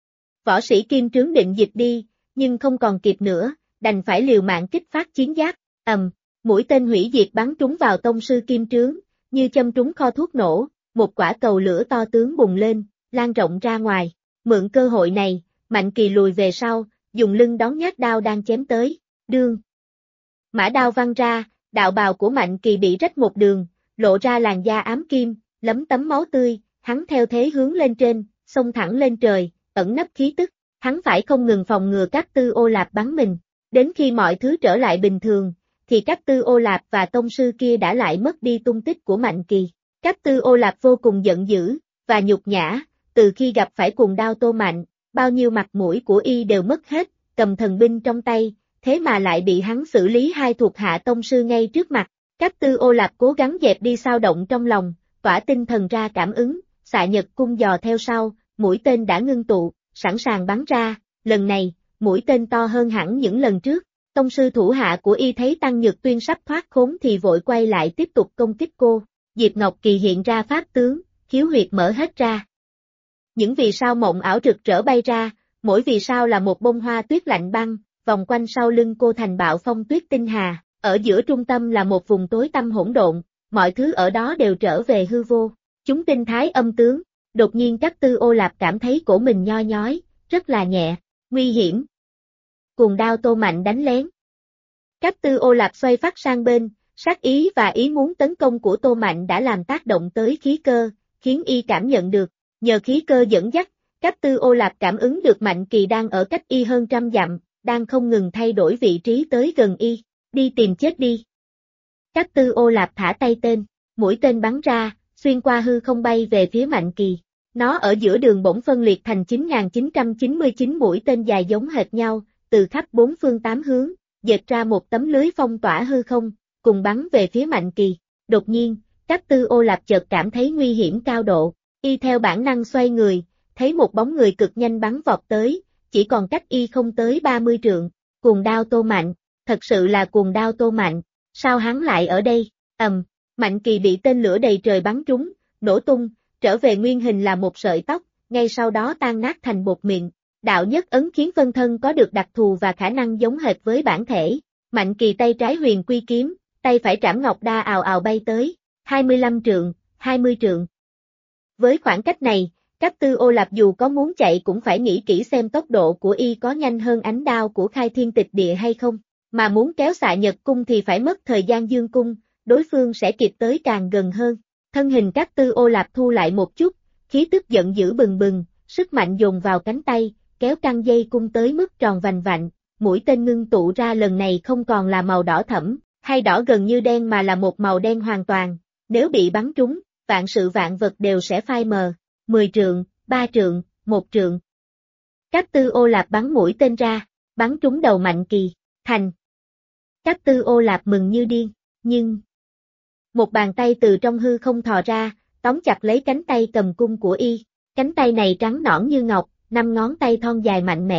Võ sĩ kim trướng định dịch đi, nhưng không còn kịp nữa, đành phải liều mạng kích phát chiến giáp, mũi tên hủy diệt bắn trúng vào tông sư kim trướng, như châm trúng kho thuốc nổ, một quả cầu lửa to tướng bùng lên, lan rộng ra ngoài, mượn cơ hội này, Mạnh Kỳ lùi về sau, dùng lưng đón nhát đao đang chém tới, đương. Mã đao văng ra, đạo bào của Mạnh Kỳ bị rách một đường, lộ ra làn da ám kim, lấm tấm máu tươi, hắn theo thế hướng lên trên, xông thẳng lên trời, ẩn nấp khí tức, hắn phải không ngừng phòng ngừa Cát Tư Ô Lạp bắn mình, đến khi mọi thứ trở lại bình thường, thì Cát Tư Ô Lạp và tông sư kia đã lại mất đi tung tích của Mạnh Kỳ. Cát Tư Ô Lạp vô cùng giận dữ, và nhục nhã, từ khi gặp phải cuồng đao Tô Mạnh, bao nhiêu mặt mũi của y đều mất hết, cầm thần binh trong tay, thế mà lại bị hắn xử lý 2 thuộc hạ tông sư ngay trước mặt. Cát Tư Ô Lạp cố gắng dẹp đi xao động trong lòng, tỏa tinh thần ra cảm ứng, Xạ Nhật Cung dò theo sau, mũi tên đã ngưng tụ, sẵn sàng bắn ra, lần này, mũi tên to hơn hẳn những lần trước. Tông sư thủ hạ của y thấy Tăng Nhược Tuyên sắp thoát khốn thì vội quay lại tiếp tục công kích cô. Diệp Ngọc Kỳ hiện ra pháp tướng, khiếu huyệt mở hết ra. Những vì sao mộng ảo rực rỡ bay ra, mỗi vì sao là một bông hoa tuyết lạnh băng, vòng quanh sau lưng cô thành bạo phong tuyết tinh hà, ở giữa trung tâm là một vùng tối tăm hỗn độn, mọi thứ ở đó đều trở về hư vô. Chúng tinh thái âm tướng, đột nhiên Cát Tư Ô Lạp cảm thấy cổ mình nhoi nhói, rất là nhẹ, nguy hiểm. Cuồng đao Tô Mạnh đánh lén. Cát Tư Ô Lạp xoay phát sang bên, sát ý và ý muốn tấn công của Tô Mạnh đã làm tác động tới khí cơ, khiến y cảm nhận được, nhờ khí cơ dẫn dắt, Cát Tư Ô Lạp cảm ứng được Mạnh Kỳ đang ở cách y hơn 100 dặm, đang không ngừng thay đổi vị trí tới gần y, đi tìm chết đi. Cát Tư Ô Lạp thả tay tên, mũi tên bắn ra, xuyên qua hư không bay về phía Mạnh Kỳ. Nó ở giữa đường bỗng phân liệt thành 9.999 mũi tên dài giống hệt nhau, từ khắp 4 phương 8 hướng, dệt ra một tấm lưới phong tỏa hư không, cùng bắn về phía Mạnh Kỳ. Đột nhiên, Cát Tư Ô Lạp chợt cảm thấy nguy hiểm cao độ, y theo bản năng xoay người, thấy một bóng người cực nhanh bắn vọt tới, chỉ còn cách y không tới 30 trượng, cuồng đao Tô Mạnh, thật sự là cuồng đao Tô Mạnh, sao hắn lại ở đây, Mạnh Kỳ bị tên lửa đầy trời bắn trúng, nổ tung, trở về nguyên hình là một sợi tóc, ngay sau đó tan nát thành bột mịn. Đạo nhất ấn khiến phân thân có được đặc thù và khả năng giống hệt với bản thể. Mạnh Kỳ tay trái huyền quy kiếm, tay phải trảm ngọc đa ào ào bay tới, 25 trượng, 20 trượng. Với khoảng cách này, Cát Tư Ô Lạp dù có muốn chạy cũng phải nghĩ kỹ xem tốc độ của y có nhanh hơn ánh đao của Khai Thiên Tịch Địa hay không, mà muốn kéo Xạ Nhật Cung thì phải mất thời gian dương cung, đối phương sẽ kịp tới càng gần hơn. Thân hình Cát Tư Ô Lạp thu lại một chút, khí tức giận dữ bừng bừng, sức mạnh dồn vào cánh tay, kéo căng dây cung tới mức tròn vành vạnh, mũi tên ngưng tụ ra lần này không còn là màu đỏ thẫm, hay đỏ gần như đen mà là một màu đen hoàn toàn, nếu bị bắn trúng, vạn sự vạn vật đều sẽ phai mờ, 10 trượng, 3 trượng, 1 trượng. Cát Tư Ô Lạp bắn mũi tên ra, bắn trúng đầu Mạnh Kỳ, thành. Cát Tư Ô Lạp mừng như điên, nhưng một bàn tay từ trong hư không thò ra, tóm chặt lấy cánh tay cầm cung của y, cánh tay này trắng nõn như ngọc, 5 ngón tay thon dài mạnh mẽ,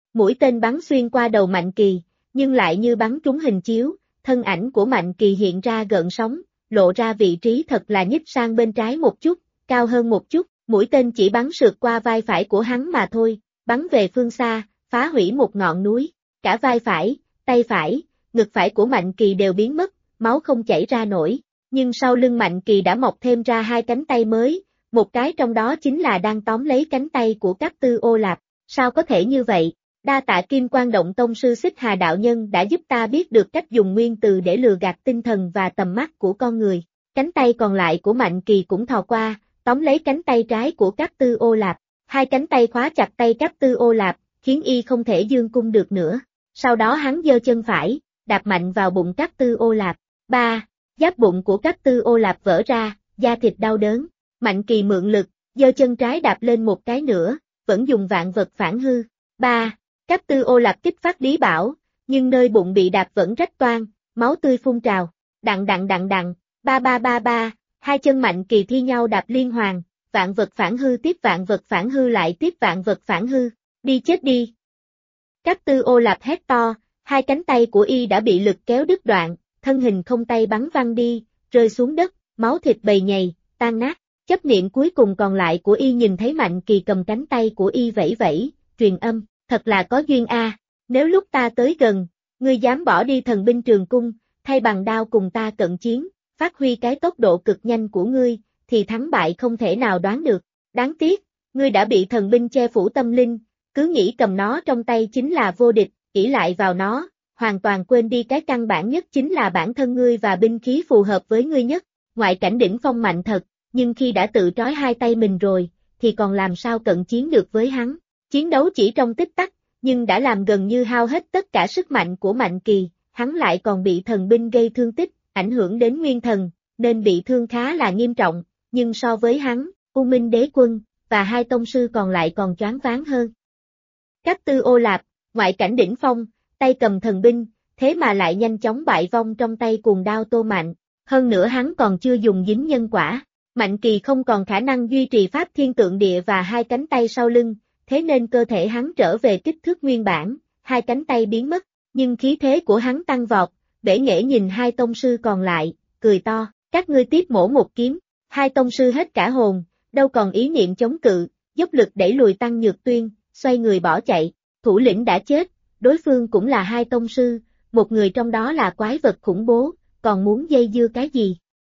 Mũi tên bắn xuyên qua đầu Mạnh Kỳ, nhưng lại như bắn trúng hình chiếu, thân ảnh của Mạnh Kỳ hiện ra gợn sóng, lộ ra vị trí thật là nhích sang bên trái một chút, cao hơn một chút, mũi tên chỉ bắn sượt qua vai phải của hắn mà thôi, bắn về phương xa, phá hủy một ngọn núi, cả vai phải, tay phải, ngực phải của Mạnh Kỳ đều biến mất, máu không chảy ra nổi, nhưng sau lưng Mạnh Kỳ đã mọc thêm ra hai cánh tay mới, một cái trong đó chính là đang tóm lấy cánh tay của Cáp Tư Ô Lạp, sao có thể như vậy? Đa tạ Kim Quan Động Tông sư Xích Hà đạo nhân đã giúp ta biết được cách dùng nguyên từ để lừa gạt tinh thần và tầm mắt của con người. Cánh tay còn lại của Mạnh Kỳ cũng thò qua, tóm lấy cánh tay trái của Cáp Tư Ô Lạp. Hai cánh tay khóa chặt tay Cáp Tư Ô Lạp, khiến y không thể dương cung được nữa. Sau đó hắn giơ chân phải, đạp mạnh vào bụng Cáp Tư Ô Lạp. 3. Giáp bụng của Cáp Tư Ô Lạp vỡ ra, da thịt đau đớn. Mạnh Kỳ mượn lực, giơ chân trái đạp lên một cái nữa, vẫn dùng vạn vật phản hư. 3. Cáp Tư Ô Lạp kích phát bí bảo, nhưng nơi bụng bị đạp vẫn rách toang, máu tươi phun trào. Đặng đặng đặng đặng, ba ba ba ba, hai chân Mạnh Kỳ thi nhau đạp liên hoàn, vạn vật phản hư tiếp vạn vật phản hư lại tiếp vạn vật phản hư, đi chết đi. Cáp Tư Ô Lạp hét to, hai cánh tay của y đã bị lực kéo đứt đoạn, thân hình không tay bắn văng đi, rơi xuống đất, máu thịt bầy nhầy, tan nát. Chấp niệm cuối cùng còn lại của y nhìn thấy Mạnh Kỳ cầm cánh tay của y vẫy vẫy, truyền âm, thật là có duyên a. Nếu lúc ta tới gần, ngươi dám bỏ đi thần binh trường cung, thay bằng đao cùng ta cận chiến, phát huy cái tốc độ cực nhanh của ngươi, thì thắng bại không thể nào đoán được. Đáng tiếc, ngươi đã bị thần binh che phủ tâm linh, cứ nghĩ cầm nó trong tay chính là vô địch, ỷ lại vào nó, hoàn toàn quên đi cái căn bản nhất chính là bản thân ngươi và binh khí phù hợp với ngươi nhất. Ngoại cảnh đỉnh phong mạnh thật, nhưng khi đã tự trói hai tay mình rồi, thì còn làm sao cận chiến được với hắn. Chiến đấu chỉ trong tích tắc, nhưng đã làm gần như hao hết tất cả sức mạnh của Mạnh Kỳ, hắn lại còn bị thần binh gây thương tích, ảnh hưởng đến nguyên thần, nên bị thương khá là nghiêm trọng, nhưng so với hắn, U Minh Đế Quân, và hai tông sư còn lại còn choáng váng hơn. Cáp Tư Ô Lạp, ngoại cảnh đỉnh phong, tay cầm thần binh, thế mà lại nhanh chóng bại vong trong tay cuồng đao Tô Mạnh, hơn nữa hắn còn chưa dùng dính nhân quả. Mạnh Kỳ không còn khả năng duy trì pháp thiên tượng địa và hai cánh tay sau lưng, thế nên cơ thể hắn trở về kích thước nguyên bản, hai cánh tay biến mất, nhưng khí thế của hắn tăng vọt, bể nghệ nhìn hai tông sư còn lại, cười to, các ngươi tiếp mổ một kiếm, hai tông sư hết cả hồn, đâu còn ý niệm chống cự, dốc lực đẩy lùi Tăng Nhược Tuyên, xoay người bỏ chạy, thủ lĩnh đã chết, đối phương cũng là hai tông sư, một người trong đó là quái vật khủng bố, còn muốn dây dưa cái gì?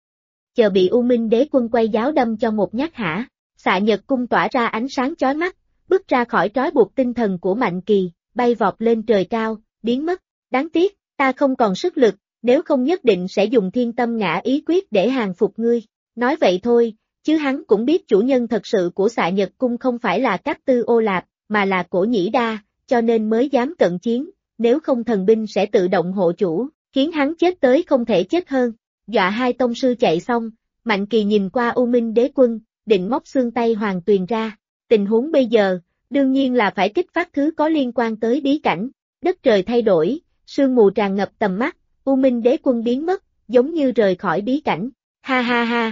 Chờ bị U Minh Đế Quân quay giáo đâm cho một nhát hả? Xạ Nhật Cung tỏa ra ánh sáng chói mắt, bước ra khỏi trói buộc tinh thần của Mạnh Kỳ, bay vọt lên trời cao, biến mất. Đáng tiếc, ta không còn sức lực, nếu không nhất định sẽ dùng thiên tâm ngã ý quyết để hàng phục ngươi. Nói vậy thôi, chứ hắn cũng biết chủ nhân thật sự của Xạ Nhật Cung không phải là Cáp Tư Ô Lạp, mà là Cổ Nhĩ Đa, cho nên mới dám cận chiến, nếu không thần binh sẽ tự động hộ chủ, khiến hắn chết tới không thể chết hơn. Dọa hai tông sư chạy xong, Mạnh Kỳ nhìn qua U Minh Đế Quân, định móc xương tay Hoàng Tuyền ra. Tình huống bây giờ, đương nhiên là phải kích phát thứ có liên quan tới bí cảnh. Đất trời thay đổi, sương mù tràn ngập tầm mắt, U Minh Đế Quân biến mất, giống như rời khỏi bí cảnh. Ha ha ha.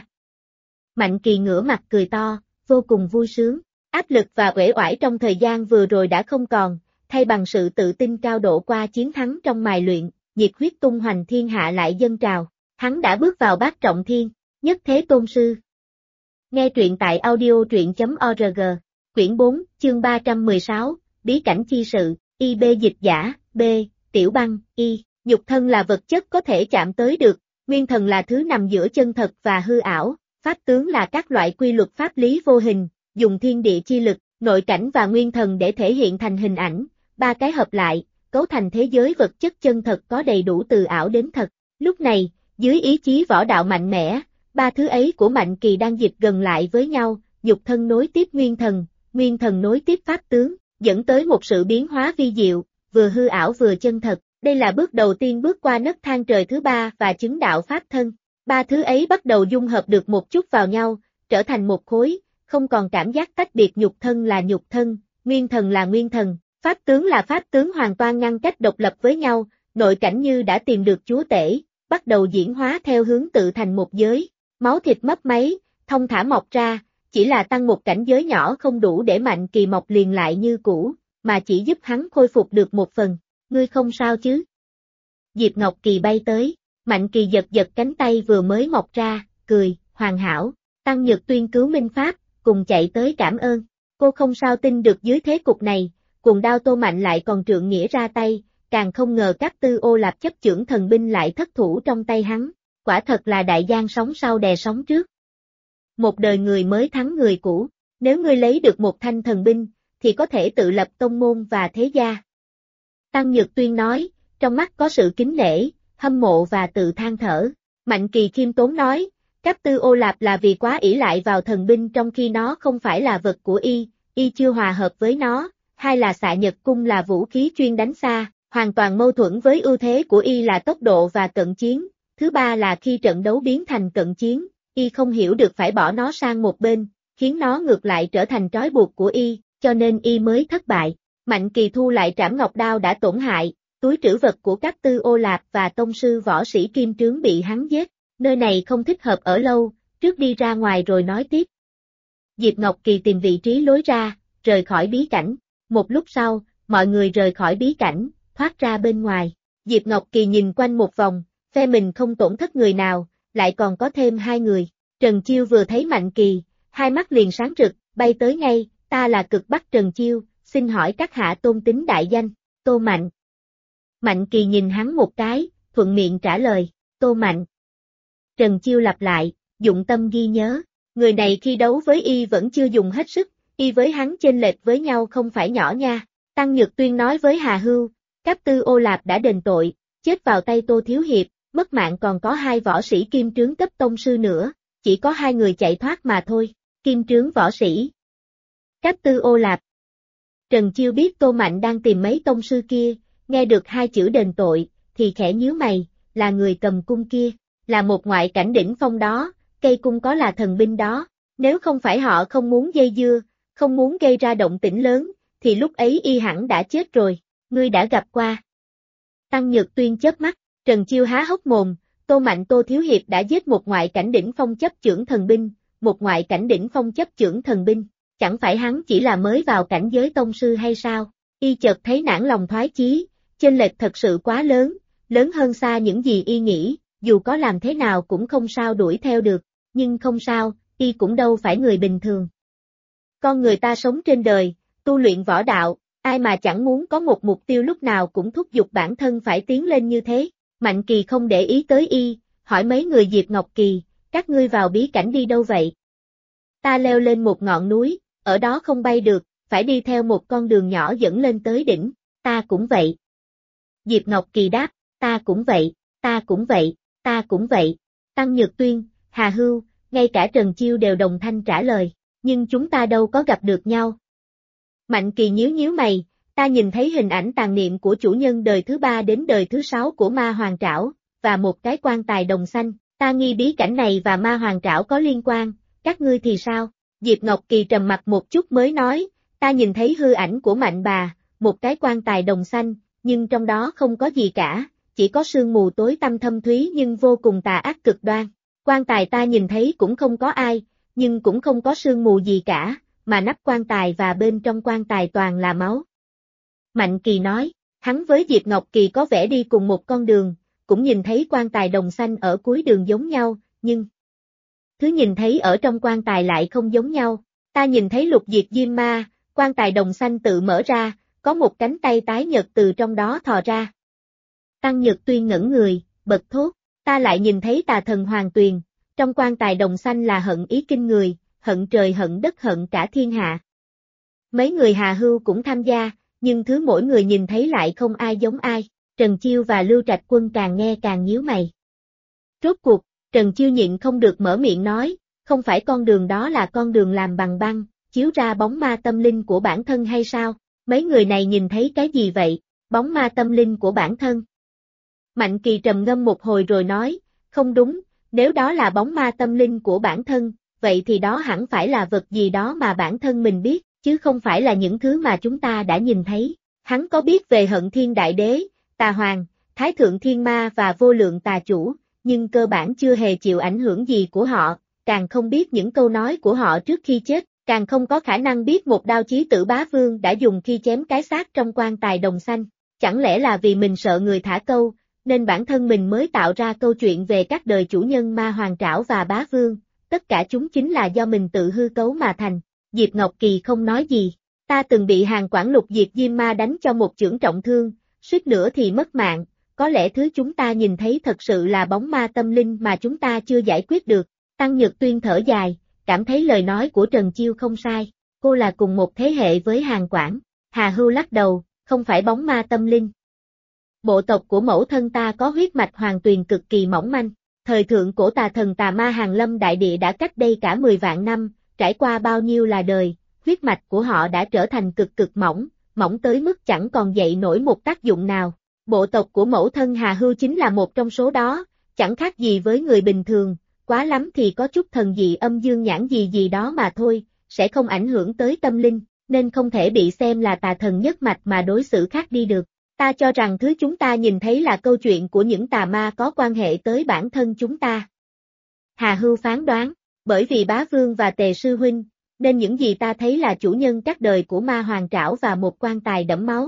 Mạnh Kỳ ngửa mặt cười to, vô cùng vui sướng. Áp lực và uể oải trong thời gian vừa rồi đã không còn, thay bằng sự tự tin cao độ qua chiến thắng trong mài luyện, nhiệt huyết tung hoành thiên hạ lại dâng trào. Hắn đã bước vào bát trọng thiên, nhất thế tôn sư. Nghe truyện tại audio truyện.org, quyển 4, chương 316, bí cảnh chi sự, IB dịch giả, B, Tiểu Băng, Y, nhục thân là vật chất có thể chạm tới được, nguyên thần là thứ nằm giữa chân thật và hư ảo, pháp tướng là các loại quy luật pháp lý vô hình, dùng thiên địa chi lực, nội cảnh và nguyên thần để thể hiện thành hình ảnh, ba cái hợp lại, cấu thành thế giới vật chất chân thật có đầy đủ từ ảo đến thật. Lúc này, dưới ý chí võ đạo mạnh mẽ, ba thứ ấy của Mạnh Kỳ đang dịch gần lại với nhau, nhục thân nối tiếp nguyên thần nối tiếp pháp tướng, dẫn tới một sự biến hóa vi diệu, vừa hư ảo vừa chân thật. Đây là bước đầu tiên bước qua nấc thang trời thứ ba và chứng đạo pháp thân. Ba thứ ấy bắt đầu dung hợp được một chút vào nhau, trở thành một khối, không còn cảm giác tách biệt nhục thân là nhục thân, nguyên thần là nguyên thần, pháp tướng là pháp tướng hoàn toàn ngăn cách độc lập với nhau, nội cảnh như đã tìm được chúa tể, bắt đầu diễn hóa theo hướng tự thành một giới, máu thịt mấp máy, thông thả mọc ra, chỉ là tăng một cảnh giới nhỏ không đủ để Mạnh Kỳ mọc liền lại như cũ, mà chỉ giúp hắn khôi phục được một phần. Ngươi không sao chứ? Diệp Ngọc Kỳ bay tới, Mạnh Kỳ giật giật cánh tay vừa mới mọc ra, cười, hoàn hảo, Tăng Nhật Tuyên cứu Minh Pháp, cùng chạy tới cảm ơn. Cô không sao tin được dưới thế cục này, cuồng đao Tô Mạnh lại còn trượng nghĩa ra tay, càng không ngờ các Tư Ô Lạp chấp chưởng thần binh lại thất thủ trong tay hắn, quả thật là đại giang sóng sau đè sóng trước. Một đời người mới thắng người cũ, nếu ngươi lấy được một thanh thần binh, thì có thể tự lập tông môn và thế gia. Tăng Nhược Tuyên nói, trong mắt có sự kính nể, hâm mộ và tự than thở. Mạnh Kỳ khiêm tốn nói, các Tư Ô Lạp là vì quá ỷ lại vào thần binh trong khi nó không phải là vật của y chưa hòa hợp với nó, hay là Xạ Nhật Cung là vũ khí chuyên đánh xa, hoàn toàn mâu thuẫn với ưu thế của y là tốc độ và cận chiến. Thứ ba là khi trận đấu biến thành cận chiến, y không hiểu được phải bỏ nó sang một bên, khiến nó ngược lại trở thành trói buộc của y, cho nên y mới thất bại. Mạnh Kỳ thu lại trảm ngọc đao đã tổn hại, túi trữ vật của các Tư Ô Lạp và tông sư võ sĩ Kim Trướng bị hắn giết, nơi này không thích hợp ở lâu, trước đi ra ngoài rồi nói tiếp. Diệp Ngọc Kỳ tìm vị trí lối ra, rời khỏi bí cảnh. Một lúc sau, mọi người rời khỏi bí cảnh, thoát ra bên ngoài. Diệp Ngọc Kỳ nhìn quanh một vòng, phe mình không tổn thất người nào, lại còn có thêm 2 người. Trần Chiêu vừa thấy Mạnh Kỳ, hai mắt liền sáng rực, bay tới ngay, ta là Cực Bắc Trần Chiêu, xin hỏi các hạ tôn tính đại danh, Tô Mạnh. Mạnh Kỳ nhìn hắn một cái, thuận miệng trả lời, Tô Mạnh. Trần Chiêu lặp lại, dụng tâm ghi nhớ, người này khi đấu với y vẫn chưa dùng hết sức, y với hắn chênh lệch với nhau không phải nhỏ nha. Tăng Nhược Tuyên nói với Hà Hưu, các Tư Ô Lạp đã đền tội, chết vào tay Tô Thiếu Hiệp, mất mạng còn có 2 võ sĩ kim trướng cấp tông sư nữa, chỉ có 2 người chạy thoát mà thôi, kim trướng võ sĩ. Các Tư Ô Lạp. Trần Chiêu biết Tô Mạnh đang tìm mấy tông sư kia, nghe được 2 chữ đền tội, thì khẽ nhíu mày, là người cầm cung kia, là một ngoại cảnh đỉnh phong đó, cây cung có là thần binh đó, nếu không phải họ không muốn dây dưa, không muốn gây ra động tĩnh lớn, thì lúc ấy y hẳn đã chết rồi, ngươi đã gặp qua. Tăng Nhược Tuyên chớp mắt, Trần Chiêu há hốc mồm, Tô Mạnh Tô Thiếu Hiệp đã giết một ngoại cảnh đỉnh phong chấp chưởng thần binh, một ngoại cảnh đỉnh phong chấp chưởng thần binh, chẳng phải hắn chỉ là mới vào cảnh giới tông sư hay sao? Y chợt thấy nản lòng thoái chí, chênh lệch thật sự quá lớn, lớn hơn xa những gì y nghĩ, dù có làm thế nào cũng không sao đuổi theo được, nhưng không sao, y cũng đâu phải người bình thường. Con người ta sống trên đời, tu luyện võ đạo, ai mà chẳng muốn có một mục tiêu lúc nào cũng thúc giục bản thân phải tiến lên như thế. Mạnh Kỳ không để ý tới y, hỏi mấy người Diệp Ngọc Kỳ, các ngươi vào bí cảnh đi đâu vậy? Ta leo lên một ngọn núi, ở đó không bay được, phải đi theo một con đường nhỏ dẫn lên tới đỉnh, ta cũng vậy. Diệp Ngọc Kỳ đáp, ta cũng vậy, ta cũng vậy, ta cũng vậy. Tăng Nhược Tuyên, Hà Hưu, ngay cả Trần Chiêu đều đồng thanh trả lời, nhưng chúng ta đâu có gặp được nhau. Mạnh Kỳ nhíu nhíu mày, ta nhìn thấy hình ảnh tàn niệm của chủ nhân đời thứ 3 đến đời thứ 6 của Ma Hoàng Trảo, và một cái quan tài đồng xanh, ta nghi bí cảnh này và Ma Hoàng Trảo có liên quan, các ngươi thì sao? Diệp Ngọc Kỳ trầm mặt một chút mới nói, ta nhìn thấy hư ảnh của Mạnh bà, một cái quan tài đồng xanh, nhưng trong đó không có gì cả, chỉ có sương mù tối tăm thâm thúy nhưng vô cùng tà ác cực đoan. Quan tài ta nhìn thấy cũng không có ai, nhưng cũng không có sương mù gì cả, mà nắp quan tài và bên trong quan tài toàn là máu. Mạnh Kỳ nói, hắn với Diệp Ngọc Kỳ có vẻ đi cùng một con đường, cũng nhìn thấy quan tài đồng xanh ở cuối đường giống nhau, nhưng thứ nhìn thấy ở trong quan tài lại không giống nhau. Ta nhìn thấy lục diệt diêm ma, quan tài đồng xanh tự mở ra, có một cánh tay tái nhợt từ trong đó thò ra. Tăng Nhược Tuyên ngẩn người, bật thốt, ta lại nhìn thấy tà thần Hoàng Tuyền, trong quan tài đồng xanh là hận ý kinh người, hận trời hận đất hận cả thiên hạ. Mấy người Hà Hưu cũng tham gia, nhưng thứ mỗi người nhìn thấy lại không ai giống ai, Trần Chiêu và Lưu Trạch Quân càng nghe càng nhíu mày. Rốt cuộc, Trần Chiêu nhịn không được mở miệng nói, không phải con đường đó là con đường làm bằng băng, chiếu ra bóng ma tâm linh của bản thân hay sao? Mấy người này nhìn thấy cái gì vậy? Bóng ma tâm linh của bản thân. Mạnh Kỳ trầm ngâm một hồi rồi nói, không đúng, nếu đó là bóng ma tâm linh của bản thân, vậy thì đó hẳn phải là vật gì đó mà bản thân mình biết, chứ không phải là những thứ mà chúng ta đã nhìn thấy. Hắn có biết về Hận Thiên Đại Đế, Tà Hoàng, Thái Thượng Thiên Ma và Vô Lượng Tà Chủ, nhưng cơ bản chưa hề chịu ảnh hưởng gì của họ, càng không biết những câu nói của họ trước khi chết, càng không có khả năng biết một đao chí tử bá vương đã dùng khi chém cái xác trong quan tài đồng xanh. Chẳng lẽ là vì mình sợ người thả câu, nên bản thân mình mới tạo ra câu chuyện về các đời chủ nhân Ma Hoàng Trảo và Bá Vương, tất cả chúng chính là do mình tự hư cấu mà thành. Diệp Ngọc Kỳ không nói gì. Ta từng bị Hàn Quản Lục Diệt Diêm Ma đánh cho một chưởng trọng thương, suýt nữa thì mất mạng, có lẽ thứ chúng ta nhìn thấy thật sự là bóng ma tâm linh mà chúng ta chưa giải quyết được. Tăng Nhật Tuyên thở dài, cảm thấy lời nói của Trần Chiêu không sai, cô là cùng một thế hệ với Hàn Quản. Hà Hưu lắc đầu, không phải bóng ma tâm linh. Bộ tộc của mẫu thân ta có huyết mạch hoàng tuyền cực kỳ mỏng manh, thời thượng cổ tà thần tà ma Hàn Lâm đại địa đã cách đây cả 10 vạn năm, trải qua bao nhiêu là đời, huyết mạch của họ đã trở thành cực cực mỏng, mỏng tới mức chẳng còn dậy nổi một tác dụng nào. Bộ tộc của mẫu thân Hà Hưu chính là một trong số đó, chẳng khác gì với người bình thường, quá lắm thì có chút thần dị âm dương nhãn gì gì đó mà thôi, sẽ không ảnh hưởng tới tâm linh, nên không thể bị xem là tà thần nhất mạch mà đối xử khác đi được. Ta cho rằng thứ chúng ta nhìn thấy là câu chuyện của những tà ma có quan hệ tới bản thân chúng ta. Hà Hưu phán đoán, bởi vì Bá Vương và Tề Sư Huynh, nên những gì ta thấy là chủ nhân các đời của Ma Hoàng Trảo và một quan tài đẫm máu.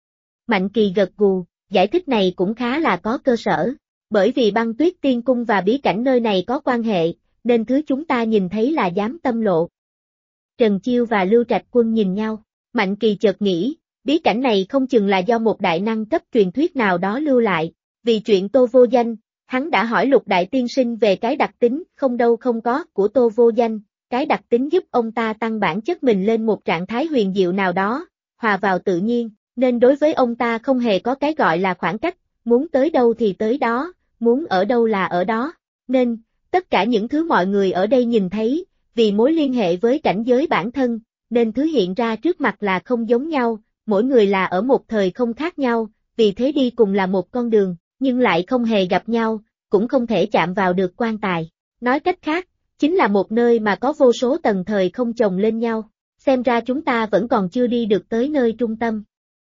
Mạnh Kỳ gật gù, giải thích này cũng khá là có cơ sở, bởi vì Băng Tuyết Tiên Cung và bí cảnh nơi này có quan hệ, nên thứ chúng ta nhìn thấy là giám tâm lộ. Trần Chiêu và Lưu Trạch Quân nhìn nhau, Mạnh Kỳ chợt nghĩ, bí cảnh này không chừng là do một đại năng cấp truyền thuyết nào đó lưu lại, vì chuyện Tô Vô Danh, hắn đã hỏi Lục Đại Tiên Sinh về cái đặc tính không đâu không có của Tô Vô Danh, cái đặc tính giúp ông ta tăng bản chất mình lên một trạng thái huyền diệu nào đó, hòa vào tự nhiên, nên đối với ông ta không hề có cái gọi là khoảng cách, muốn tới đâu thì tới đó, muốn ở đâu là ở đó, nên, tất cả những thứ mọi người ở đây nhìn thấy, vì mối liên hệ với cảnh giới bản thân, nên thứ hiện ra trước mặt là không giống nhau, mỗi người là ở một thời không khác nhau, vì thế đi cùng là một con đường, nhưng lại không hề gặp nhau, cũng không thể chạm vào được quan tài. Nói cách khác, chính là một nơi mà có vô số tầng thời không chồng lên nhau, xem ra chúng ta vẫn còn chưa đi được tới nơi trung tâm.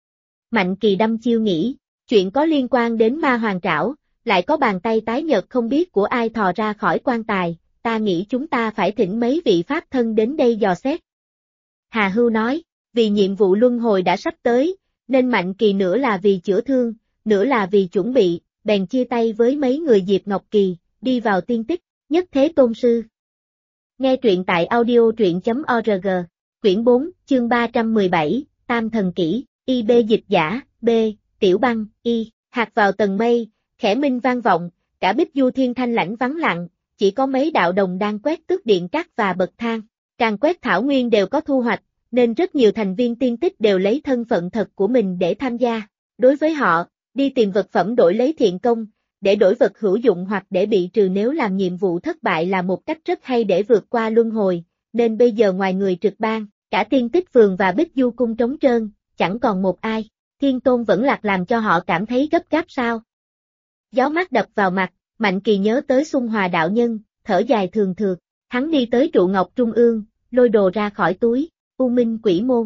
Mạnh Kỳ đăm chiêu nghĩ, chuyện có liên quan đến Ma Hoàng Trảo, lại có bàn tay tái nhợt không biết của ai thò ra khỏi quan tài, ta nghĩ chúng ta phải thỉnh mấy vị pháp thân đến đây dò xét. Hà Hưu nói, vì nhiệm vụ luân hồi đã sắp tới, nên Mạnh Kỳ nửa là vì chữa thương, nửa là vì chuẩn bị, bèn chia tay với mấy người Diệp Ngọc Kỳ, đi vào tiên tích, Nhất Thế Tôn Sư. Nghe truyện tại audio.org, quyển 4, chương 317, Tam Thần Kỷ, IB dịch giả, B, Tiểu Băng, Y, hạt vào tầng mây, khẽ minh vang vọng, cả Bích Du Thiên thanh lãnh vắng lặng, chỉ có mấy đạo đồng đang quét tước điện cát và bậc thang, càng quét thảo nguyên đều có thu hoạch, nên rất nhiều thành viên tiên tích đều lấy thân phận thật của mình để tham gia. Đối với họ, đi tìm vật phẩm đổi lấy thiện công, để đổi vật hữu dụng hoặc để bị trừ nếu làm nhiệm vụ thất bại là một cách rất hay để vượt qua luân hồi, nên bây giờ ngoài người trực ban, cả tiên tích phường và Bích Du cung trống trơn, chẳng còn một ai. Thiên Tôn vẫn lạc làm cho họ cảm thấy gấp gáp sao? Gió mát đập vào mặt, Mạnh Kỳ nhớ tới Xung Hòa đạo nhân, thở dài thường thượt, hắn đi tới trụ ngọc trung ương, lôi đồ ra khỏi túi, U Minh Quỷ Môn.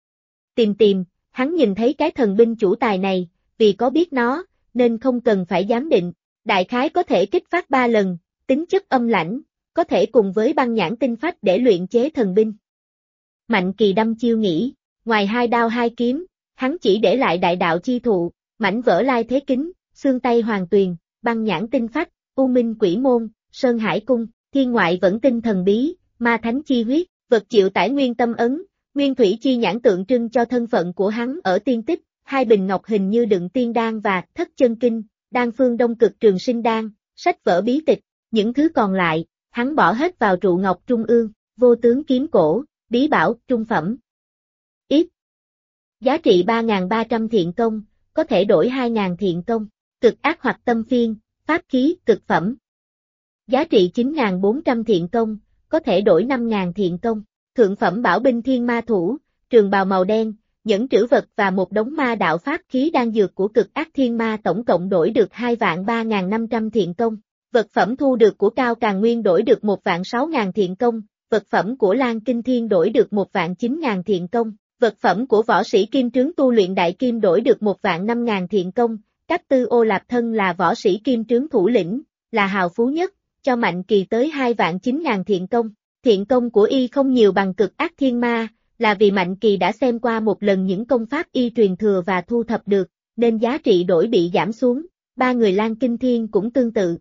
Tìm, hắn nhìn thấy cái thần binh chủ tài này, vì có biết nó, nên không cần phải giám định, đại khái có thể kích phát 3 lần, tính chất âm lãnh, có thể cùng với băng nhãn tinh phách để luyện chế thần binh. Mạnh Kỳ đăm chiêu nghĩ, ngoài 2 đao 2 kiếm, hắn chỉ để lại đại đạo chi thụ, mảnh vỡ lai thế kính, xương tay hoàng tuyền, băng nhãn tinh phách, U Minh Quỷ Môn, Sơn Hải Cung, thiên ngoại vẫn tinh thần bí, ma thánh chi huyết, vật chịu tải nguyên tâm ấn, nguyên thủy chi nhãn tượng trưng cho thân phận của hắn ở tiên tích, 2 bình ngọc hình như đựng tiên đan và thất chân kinh, đan phương đông cực trường sinh đan, sách vở bí tịch, những thứ còn lại, hắn bỏ hết vào trụ ngọc trung ương, vô tướng kiếm cổ, bí bảo, trung phẩm. Ít. Giá trị 3.300 thiện công, có thể đổi 2.000 thiện công, cực ác hoặc tâm phiên, pháp khí, cực phẩm. Giá trị 9.400 thiện công, có thể đổi 5.000 thiện công, thượng phẩm bảo binh thiên ma thủ, trường bào màu đen, nhẫn trữ vật và một đống ma đạo pháp khí đan dược của cực ác thiên ma tổng cộng đổi được 2.3.500 thiện công, vật phẩm thu được của Cao Càn Nguyên đổi được 1.600.000 thiện công, vật phẩm của Lan Kinh Thiên đổi được 1.900.000 thiện công, vật phẩm của võ sĩ kim trướng tu luyện đại kim đổi được 1.500.000 thiện công, Cáp Tư Ô Lạp Thân là võ sĩ kim trướng thủ lĩnh, là hào phú nhất, cho Mạnh Kỳ tới 2.900.000 thiện công, Thiện công của y không nhiều bằng cực ác thiên ma, là vì Mạnh Kỳ đã xem qua một lần những công pháp y truyền thừa và thu thập được, nên giá trị đổi bị giảm xuống. Ba người Lan Kinh Thiên cũng tương tự,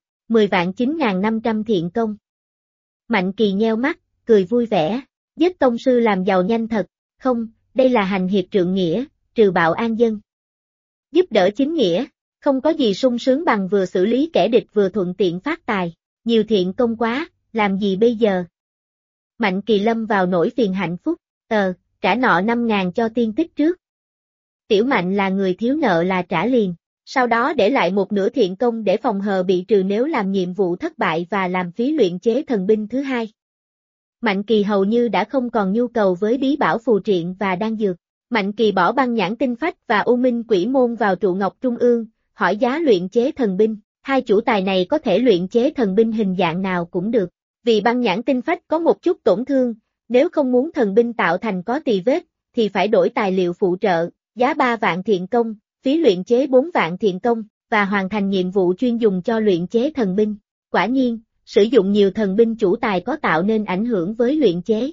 10.9.500 thiện công. Mạnh Kỳ nheo mắt, cười vui vẻ, giết tông sư làm giàu nhanh thật, không, đây là hành hiệp trượng nghĩa, trừ bạo an dân. Giúp đỡ chính nghĩa, không có gì sung sướng bằng vừa xử lý kẻ địch vừa thuận tiện phát tài, nhiều thiện công quá, làm gì bây giờ? Mạnh Kỳ lâm vào nỗi phiền hạnh phúc, trả nọ 5.000 cho tiên tích trước. Tiểu Mạnh là người thiếu nợ là trả liền, sau đó để lại một nửa thiện công để phòng hờ bị trừ nếu làm nhiệm vụ thất bại và làm phí luyện chế thần binh thứ hai. Mạnh Kỳ hầu như đã không còn nhu cầu với bí bảo phù triện và đan dược. Mạnh Kỳ bỏ băng nhãn tinh phách và U Minh Quỷ Môn vào trụ ngọc trung ương, hỏi giá luyện chế thần binh. Hai chủ tài này có thể luyện chế thần binh hình dạng nào cũng được. Vì băng nhãn tinh phách có một chút tổn thương, nếu không muốn thần binh tạo thành có tì vết, thì phải đổi tài liệu phụ trợ, giá 3 vạn thiện công, phí luyện chế 4 vạn thiện công, và hoàn thành nhiệm vụ chuyên dùng cho luyện chế thần binh. Quả nhiên, sử dụng nhiều thần binh chủ tài có tạo nên ảnh hưởng với luyện chế.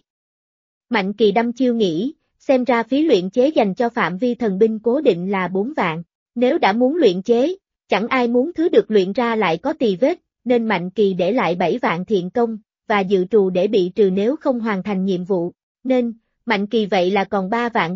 Mạnh Kỳ đăm chiêu nghĩ, xem ra phí luyện chế dành cho phạm vi thần binh cố định là 4 vạn. Nếu đã muốn luyện chế, chẳng ai muốn thứ được luyện ra lại có tì vết, nên Mạnh Kỳ để lại 7 vạn thiện công, và dự trù để bị trừ nếu không hoàn thành nhiệm vụ. Nên, Mạnh Kỳ vậy là còn 3 vạn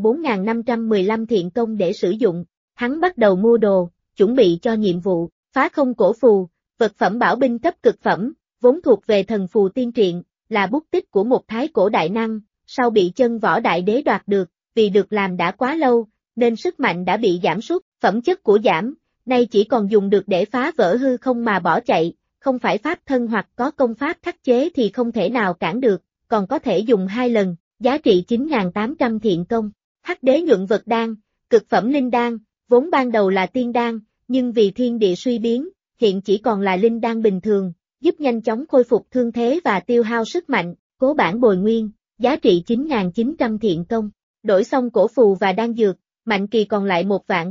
4.515 thiện công để sử dụng. Hắn bắt đầu mua đồ, chuẩn bị cho nhiệm vụ, phá không cổ phù, vật phẩm bảo binh cấp cực phẩm, vốn thuộc về thần phù tiên truyện, là bút tích của một thái cổ đại năng, sau bị chân võ đại đế đoạt được, vì được làm đã quá lâu, nên sức mạnh đã bị giảm sút, phẩm chất của giảm, nay chỉ còn dùng được để phá vỡ hư không mà bỏ chạy, không phải pháp thân hoặc có công pháp khắc chế thì không thể nào cản được, còn có thể dùng 2 lần, giá trị 9.800 thiện công. Hắc đế nhuận vật đan, cực phẩm linh đan, vốn ban đầu là tiên đan, nhưng vì thiên địa suy biến, hiện chỉ còn là linh đan bình thường, giúp nhanh chóng khôi phục thương thế và tiêu hao sức mạnh, cố bản bồi nguyên, giá trị 9.900 thiện công. Đổi xong cổ phù và đan dược, Mạnh Kỳ còn lại 1 vạn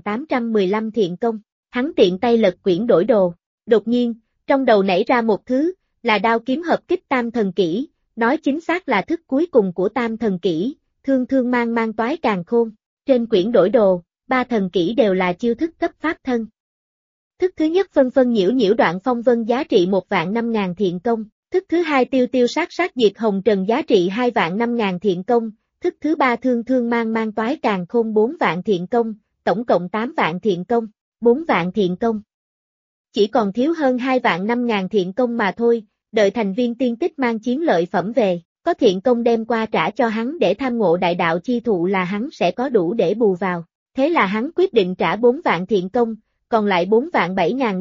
4.815 thiện công. Hắn tiện tay lật quyển đổi đồ. Đột nhiên, trong đầu nảy ra một thứ, là đao kiếm hợp kích tam thần kỹ, nói chính xác là thức cuối cùng của tam thần kỹ, thương thương mang mang toái càn khôn. Trên quyển đổi đồ, 3 thần kỹ đều là chiêu thức cấp pháp thân. Thức thứ nhất phân phân nhiễu nhiễu đoạn phong vân giá trị 1 vạn 5.000 thiện công. Thức thứ hai tiêu tiêu sát sát diệt hồng trần giá trị 2 vạn 5.000 thiện công. Thức thứ ba thương thương mang mang toái càn khôn 4 vạn thiện công, tổng cộng 8 vạn thiện công, 4 vạn thiện công. Chỉ còn thiếu hơn 2 vạn 5.000 thiện công mà thôi, đợi thành viên tiên tích mang chiến lợi phẩm về, có thiện công đem qua trả cho hắn để tham ngộ đại đạo chi thụ là hắn sẽ có đủ để bù vào. Thế là hắn quyết định trả 4 vạn thiện công, còn lại 4 vạn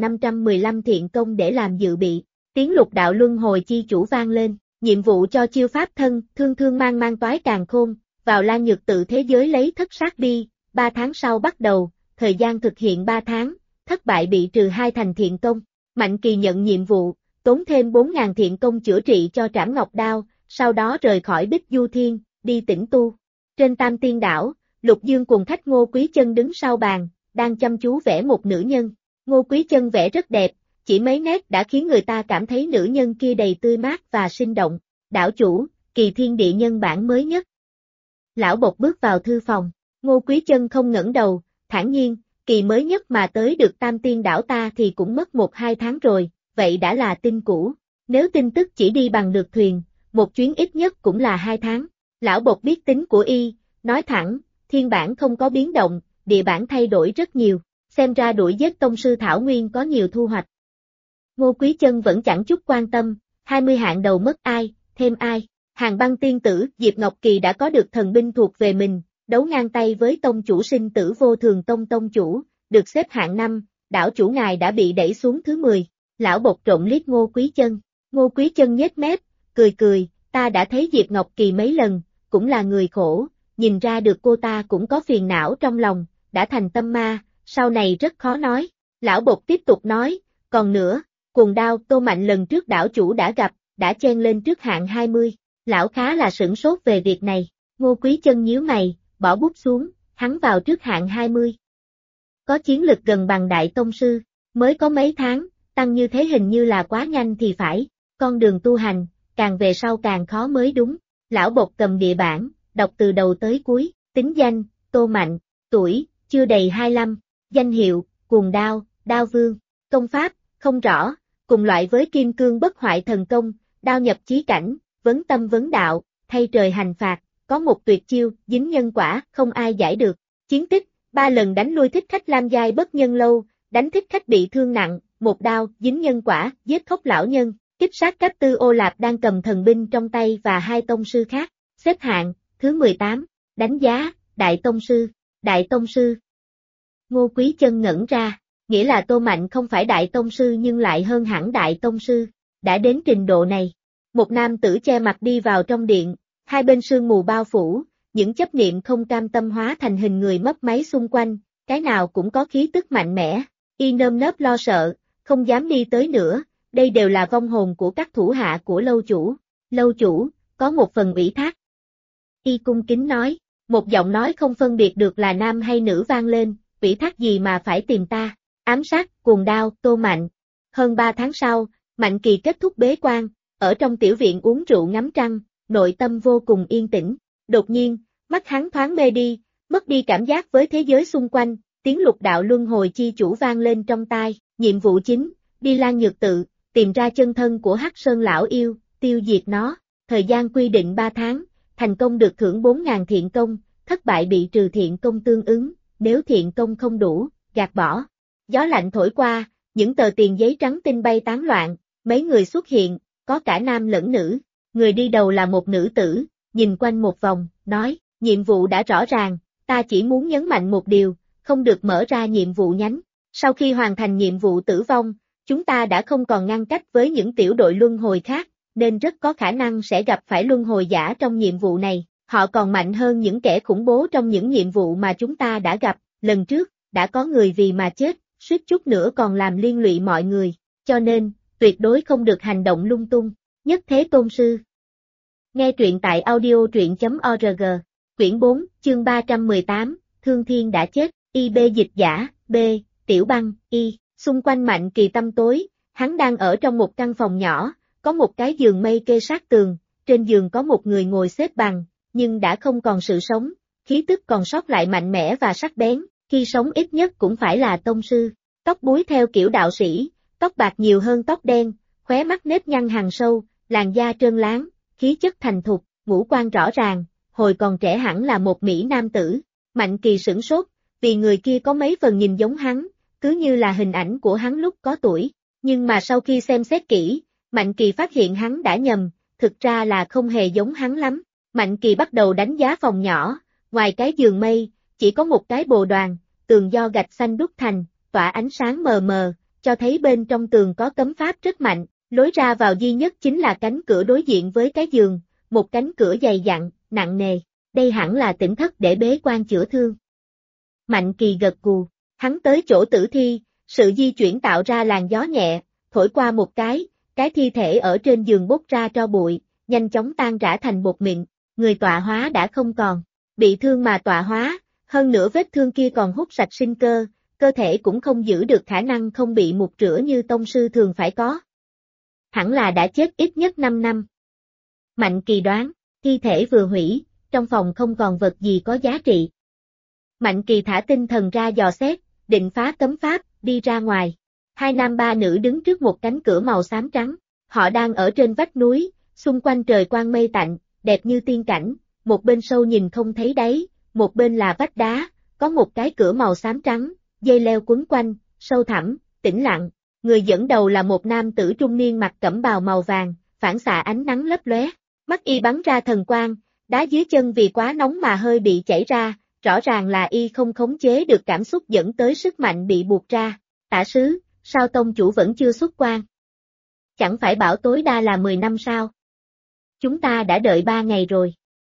7.515 thiện công để làm dự bị. Tiếng lục đạo luân hồi chi chủ vang lên. Nhiệm vụ cho chiêu pháp thân, thương thương mang mang toái càn khôn, vào Lan Nhược tự thế giới lấy thất sát bi, 3 tháng sau bắt đầu, thời gian thực hiện 3 tháng, thất bại bị trừ 2 thành thiện công. Mạnh Kỳ nhận nhiệm vụ, tốn thêm 4.000 thiện công chữa trị cho Trảm Ngọc Đao, sau đó rời khỏi Bích Du Thiên, đi tĩnh tu. Trên Tam Tiên Đảo, Lục Dương cùng khách Ngô Quý Chân đứng sau bàn, đang chăm chú vẽ một nữ nhân. Ngô Quý Chân vẽ rất đẹp, chỉ mấy nét đã khiến người ta cảm thấy nữ nhân kia đầy tươi mát và sinh động. Đảo chủ, Kỳ Thiên Địa nhân bản mới nhất. Lão Bộc bước vào thư phòng, Ngô Quý Chân không ngẩng đầu, thản nhiên, kỳ mới nhất mà tới được Tam Tiên Đảo ta thì cũng mất 1-2 tháng rồi, vậy đã là tin cũ. Nếu tin tức chỉ đi bằng được thuyền, một chuyến ít nhất cũng là 2 tháng. Lão Bộc biết tính của y, nói thẳng, thiên bản không có biến động, địa bản thay đổi rất nhiều, xem ra đuổi giết tông sư Thảo Nguyên có nhiều thu hoạch. Ngô Quý Chân vẫn chẳng chút quan tâm, 20 hạng đầu mất ai, thêm ai. Hàng Băng tiên tử, Diệp Ngọc Kỳ đã có được thần binh thuộc về mình, đấu ngang tay với tông chủ sinh tử Vô Thường Tông tông chủ, được xếp hạng 5, đảo chủ ngài đã bị đẩy xuống thứ 10. Lão Bộc trộm liếc Ngô Quý Chân. Ngô Quý Chân nhếch mép, cười cười, ta đã thấy Diệp Ngọc Kỳ mấy lần, cũng là người khổ, nhìn ra được cô ta cũng có phiền não trong lòng, đã thành tâm ma, sau này rất khó nói. Lão Bộc tiếp tục nói, còn nữa, Cuồng Đao Tô Mạnh lần trước đảo chủ đã gặp, đã chen lên trước hạng 20, lão khá là sửng sốt về việc này. Ngô Quý Chân nhíu mày, bỏ bút xuống, hắn vào trước hạng 20. Có chiến lực gần bằng đại tông sư, mới có mấy tháng, tăng như thế hình như là quá nhanh thì phải, con đường tu hành, càng về sau càng khó mới đúng. Lão Bột cầm địa bản, đọc từ đầu tới cuối, tính danh, Tô Mạnh, tuổi, chưa đầy 25, danh hiệu, Cuồng Đao, Đao Vương, công pháp, không rõ, cùng loại với kim cương bất hoại thần công, đao nhập chí cảnh, vấn tâm vấn đạo, thay trời hành phạt, có một tuyệt chiêu, dính nhân quả, không ai giải được. Chiến tích, 3 lần đánh lui thích khách Lam Giai bất nhân lâu, đánh thích khách bị thương nặng, một đao, dính nhân quả, giết khốc lão nhân, kích sát Cáp Tư Ô Lạp đang cầm thần binh trong tay và 2 tông sư khác. Xếp hạng, thứ 18, đánh giá, Đại Tông Sư, Đại Tông Sư. Ngô Quý Chân ngẩn ra, nghĩa là Tô Mạnh không phải Đại Tông Sư nhưng lại hơn hẳn Đại Tông Sư, đã đến trình độ này. Một nam tử che mặt đi vào trong điện, hai bên sương mù bao phủ, những chấp niệm không cam tâm hóa thành hình người mấp máy xung quanh, cái nào cũng có khí tức mạnh mẽ, y nơm nớp lo sợ, không dám đi tới nữa, đây đều là vong hồn của các thủ hạ của lâu chủ. Lâu chủ, có một phần ủy thác. Y cung kính nói, một giọng nói không phân biệt được là nam hay nữ vang lên, ủy thác gì mà phải tìm ta, ám sát, Cuồng Đao, Tô Mạnh. Hơn 3 tháng sau, Mạnh Kỳ kết thúc bế quan, ở trong tiểu viện uống rượu ngắm trăng, nội tâm vô cùng yên tĩnh. Đột nhiên, mắt hắn thoáng mê đi, mất đi cảm giác với thế giới xung quanh, tiếng Lục Đạo Luân Hồi Chi Chủ vang lên trong tai, nhiệm vụ chính, đi Lan Nhược Tự, tìm ra chân thân của Hắc Sơn lão yêu, tiêu diệt nó, thời gian quy định 3 tháng, thành công được thưởng 4.000 thiện công, thất bại bị trừ thiện công tương ứng, nếu thiện công không đủ, gạt bỏ. Gió lạnh thổi qua, những tờ tiền giấy trắng tinh bay tán loạn, mấy người xuất hiện, có cả nam lẫn nữ, người đi đầu là một nữ tử, nhìn quanh một vòng, nói, nhiệm vụ đã rõ ràng, ta chỉ muốn nhấn mạnh một điều, không được mở ra nhiệm vụ nhánh. Sau khi hoàn thành nhiệm vụ tử vong, chúng ta đã không còn ngăn cách với những tiểu đội luân hồi khác, nên rất có khả năng sẽ gặp phải luân hồi giả trong nhiệm vụ này. Họ còn mạnh hơn những kẻ khủng bố trong những nhiệm vụ mà chúng ta đã gặp, lần trước, đã có người vì mà chết, suýt chút nữa còn làm liên lụy mọi người, cho nên, tuyệt đối không được hành động lung tung. Nhất Thế Tôn Sư. Nghe truyện tại audio.org, quyển 4, chương 318, Thương Thiên đã chết, IB dịch giả, B, Tiểu Băng, Y, xung quanh Mạnh Kỳ tăm tối, hắn đang ở trong một căn phòng nhỏ, có một cái giường mây kê sát tường, trên giường có một người ngồi xếp bằng, nhưng đã không còn sự sống, khí tức còn sót lại mạnh mẽ và sắc bén, khi sống ít nhất cũng phải là tông sư, tóc búi theo kiểu đạo sĩ, tóc bạc nhiều hơn tóc đen, khóe mắt nếp nhăn hằn sâu, làn da trơn láng, khí chất thành thục, ngũ quan rõ ràng, hồi còn trẻ hẳn là một mỹ nam tử. Mạnh Kỳ sửng sốt, vì người kia có mấy phần nhìn giống hắn, cứ như là hình ảnh của hắn lúc có tuổi, nhưng mà sau khi xem xét kỹ, Mạnh Kỳ phát hiện hắn đã nhầm, thực ra là không hề giống hắn lắm. Mạnh Kỳ bắt đầu đánh giá phòng nhỏ, ngoài cái giường mây, chỉ có một cái bồ đoàn, tường do gạch xanh đúc thành, tỏa ánh sáng mờ mờ, cho thấy bên trong tường có cấm pháp rất mạnh, lối ra vào duy nhất chính là cánh cửa đối diện với cái giường, một cánh cửa dày dặn, nặng nề, đây hẳn là tỉnh thất để bế quan chữa thương. Mạnh Kỳ gật gù, hắn tới chỗ tử thi, sự di chuyển tạo ra làn gió nhẹ, thổi qua một cái thi thể ở trên giường bốc ra tro bụi, nhanh chóng tan rã thành bột mịn, người tọa hóa đã không còn, bị thương mà tọa hóa, hơn nữa vết thương kia còn hút sạch sinh cơ, cơ thể cũng không giữ được khả năng không bị mục rửa như tông sư thường phải có. Hẳn là đã chết ít nhất 5 năm. Mạnh Kỳ đoán, thi thể vừa hủy, trong phòng không còn vật gì có giá trị. Mạnh Kỳ thả tinh thần ra dò xét, định phá cấm pháp, đi ra ngoài. 2 nam 3 nữ đứng trước một cánh cửa màu xám trắng, họ đang ở trên vách núi, xung quanh trời quang mây tạnh, đẹp như tiên cảnh, một bên sâu nhìn không thấy đáy, một bên là vách đá, có một cái cửa màu xám trắng, dây leo quấn quanh, sâu thẳm, tĩnh lặng. Người dẫn đầu là một nam tử trung niên mặc cẩm bào màu vàng, phản xạ ánh nắng lấp lóe, mắt y bắn ra thần quang, đá dưới chân vì quá nóng mà hơi bị chảy ra, rõ ràng là y không khống chế được cảm xúc dẫn tới sức mạnh bị buộc ra. Tả sứ, sao tông chủ vẫn chưa xuất quan? Chẳng phải bảo tối đa là 10 năm sao? Chúng ta đã đợi 3 ngày rồi.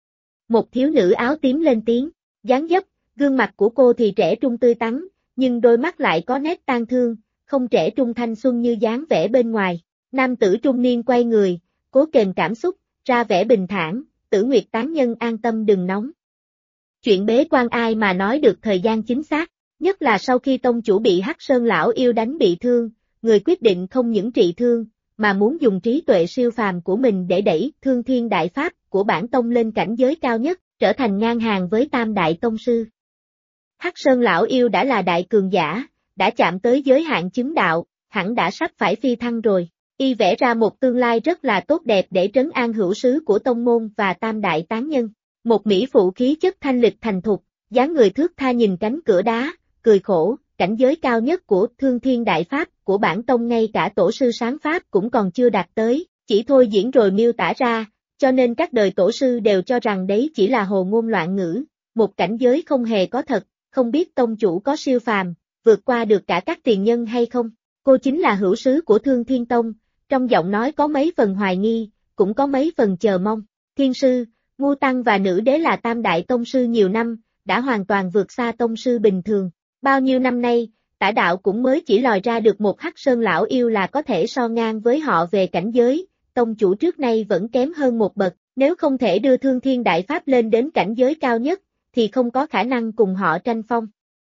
Một thiếu nữ áo tím lên tiếng, dáng dấp, gương mặt của cô thì trẻ trung tươi tắn, nhưng đôi mắt lại có nét tang thương, không trẻ trung thanh xuân như dáng vẻ bên ngoài. Nam tử trung niên quay người, cố kềm cảm xúc, ra vẻ bình thản, Tử Nguyệt tán nhân an tâm đừng nóng. Chuyện bế quan ai mà nói được thời gian chính xác, nhất là sau khi tông chủ bị Hắc Sơn lão yêu đánh bị thương, người quyết định không những trị thương, mà muốn dùng trí tuệ siêu phàm của mình để đẩy Thương Thiên Đại Pháp của bản tông lên cảnh giới cao nhất, trở thành ngang hàng với Tam Đại Tông Sư. Hắc Sơn Lão Yêu đã là đại cường giả, đã chạm tới giới hạn chứng đạo, hẳn đã sắp phải phi thăng rồi. Y vẽ ra một tương lai rất là tốt đẹp để trấn an hữu sứ của tông môn và Tam Đại Tán Nhân. Một mỹ phụ khí chất thanh lịch thành thục, dáng người thước tha nhìn cánh cửa đá, cười khổ, cảnh giới cao nhất của Thương Thiên Đại Pháp của bản tông ngay cả tổ sư sáng Pháp cũng còn chưa đạt tới, chỉ thôi diễn rồi miêu tả ra, cho nên các đời tổ sư đều cho rằng đấy chỉ là hồ ngôn loạn ngữ, một cảnh giới không hề có thật, không biết tông chủ có siêu phàm, vượt qua được cả các tiền nhân hay không. Cô chính là hữu sứ của Thương Thiên Tông, trong giọng nói có mấy phần hoài nghi, cũng có mấy phần chờ mong. Thiên sư, Ngu Tăng và Nữ Đế là Tam Đại Tông Sư nhiều năm, đã hoàn toàn vượt xa Tông Sư bình thường. Bao nhiêu năm nay, Tả Đạo cũng mới chỉ lòi ra được một Hắc Sơn Lão Yêu là có thể so ngang với họ về cảnh giới, Tông chủ trước nay vẫn kém hơn một bậc, nếu không thể đưa Thương Thiên Đại Pháp lên đến cảnh giới cao nhất, thì không có khả năng cùng họ tranh phong.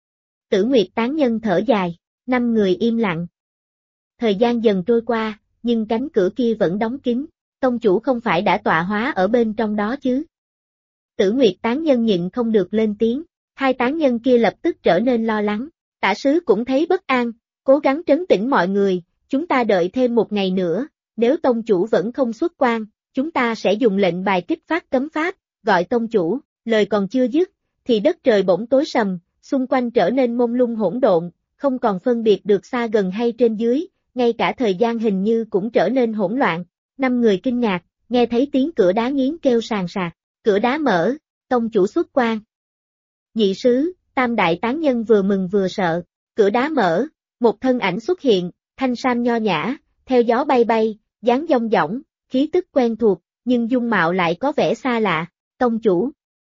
Tử Nguyệt Tán Nhân thở dài, 5 người im lặng. Thời gian dần trôi qua, nhưng cánh cửa kia vẫn đóng kín, tông chủ không phải đã tọa hóa ở bên trong đó chứ. Tử Nguyệt Tán Nhân nhịn không được lên tiếng, hai tán nhân kia lập tức trở nên lo lắng, Tả sứ cũng thấy bất an, cố gắng trấn tĩnh mọi người, chúng ta đợi thêm một ngày nữa, nếu tông chủ vẫn không xuất quan, chúng ta sẽ dùng lệnh bài kích phát cấm pháp, gọi tông chủ, lời còn chưa dứt, thì đất trời bỗng tối sầm, xung quanh trở nên mông lung hỗn độn, không còn phân biệt được xa gần hay trên dưới, ngay cả thời gian hình như cũng trở nên hỗn loạn. 5 người kinh ngạc, nghe thấy tiếng cửa đá nghiến kêu sàn sạc, cửa đá mở, tông chủ xuất quan. Nhị sứ, Tam Đại Tán Nhân vừa mừng vừa sợ, cửa đá mở, một thân ảnh xuất hiện, thanh sam nho nhã, theo gió bay bay, dáng dong dỏng, khí tức quen thuộc, nhưng dung mạo lại có vẻ xa lạ, tông chủ.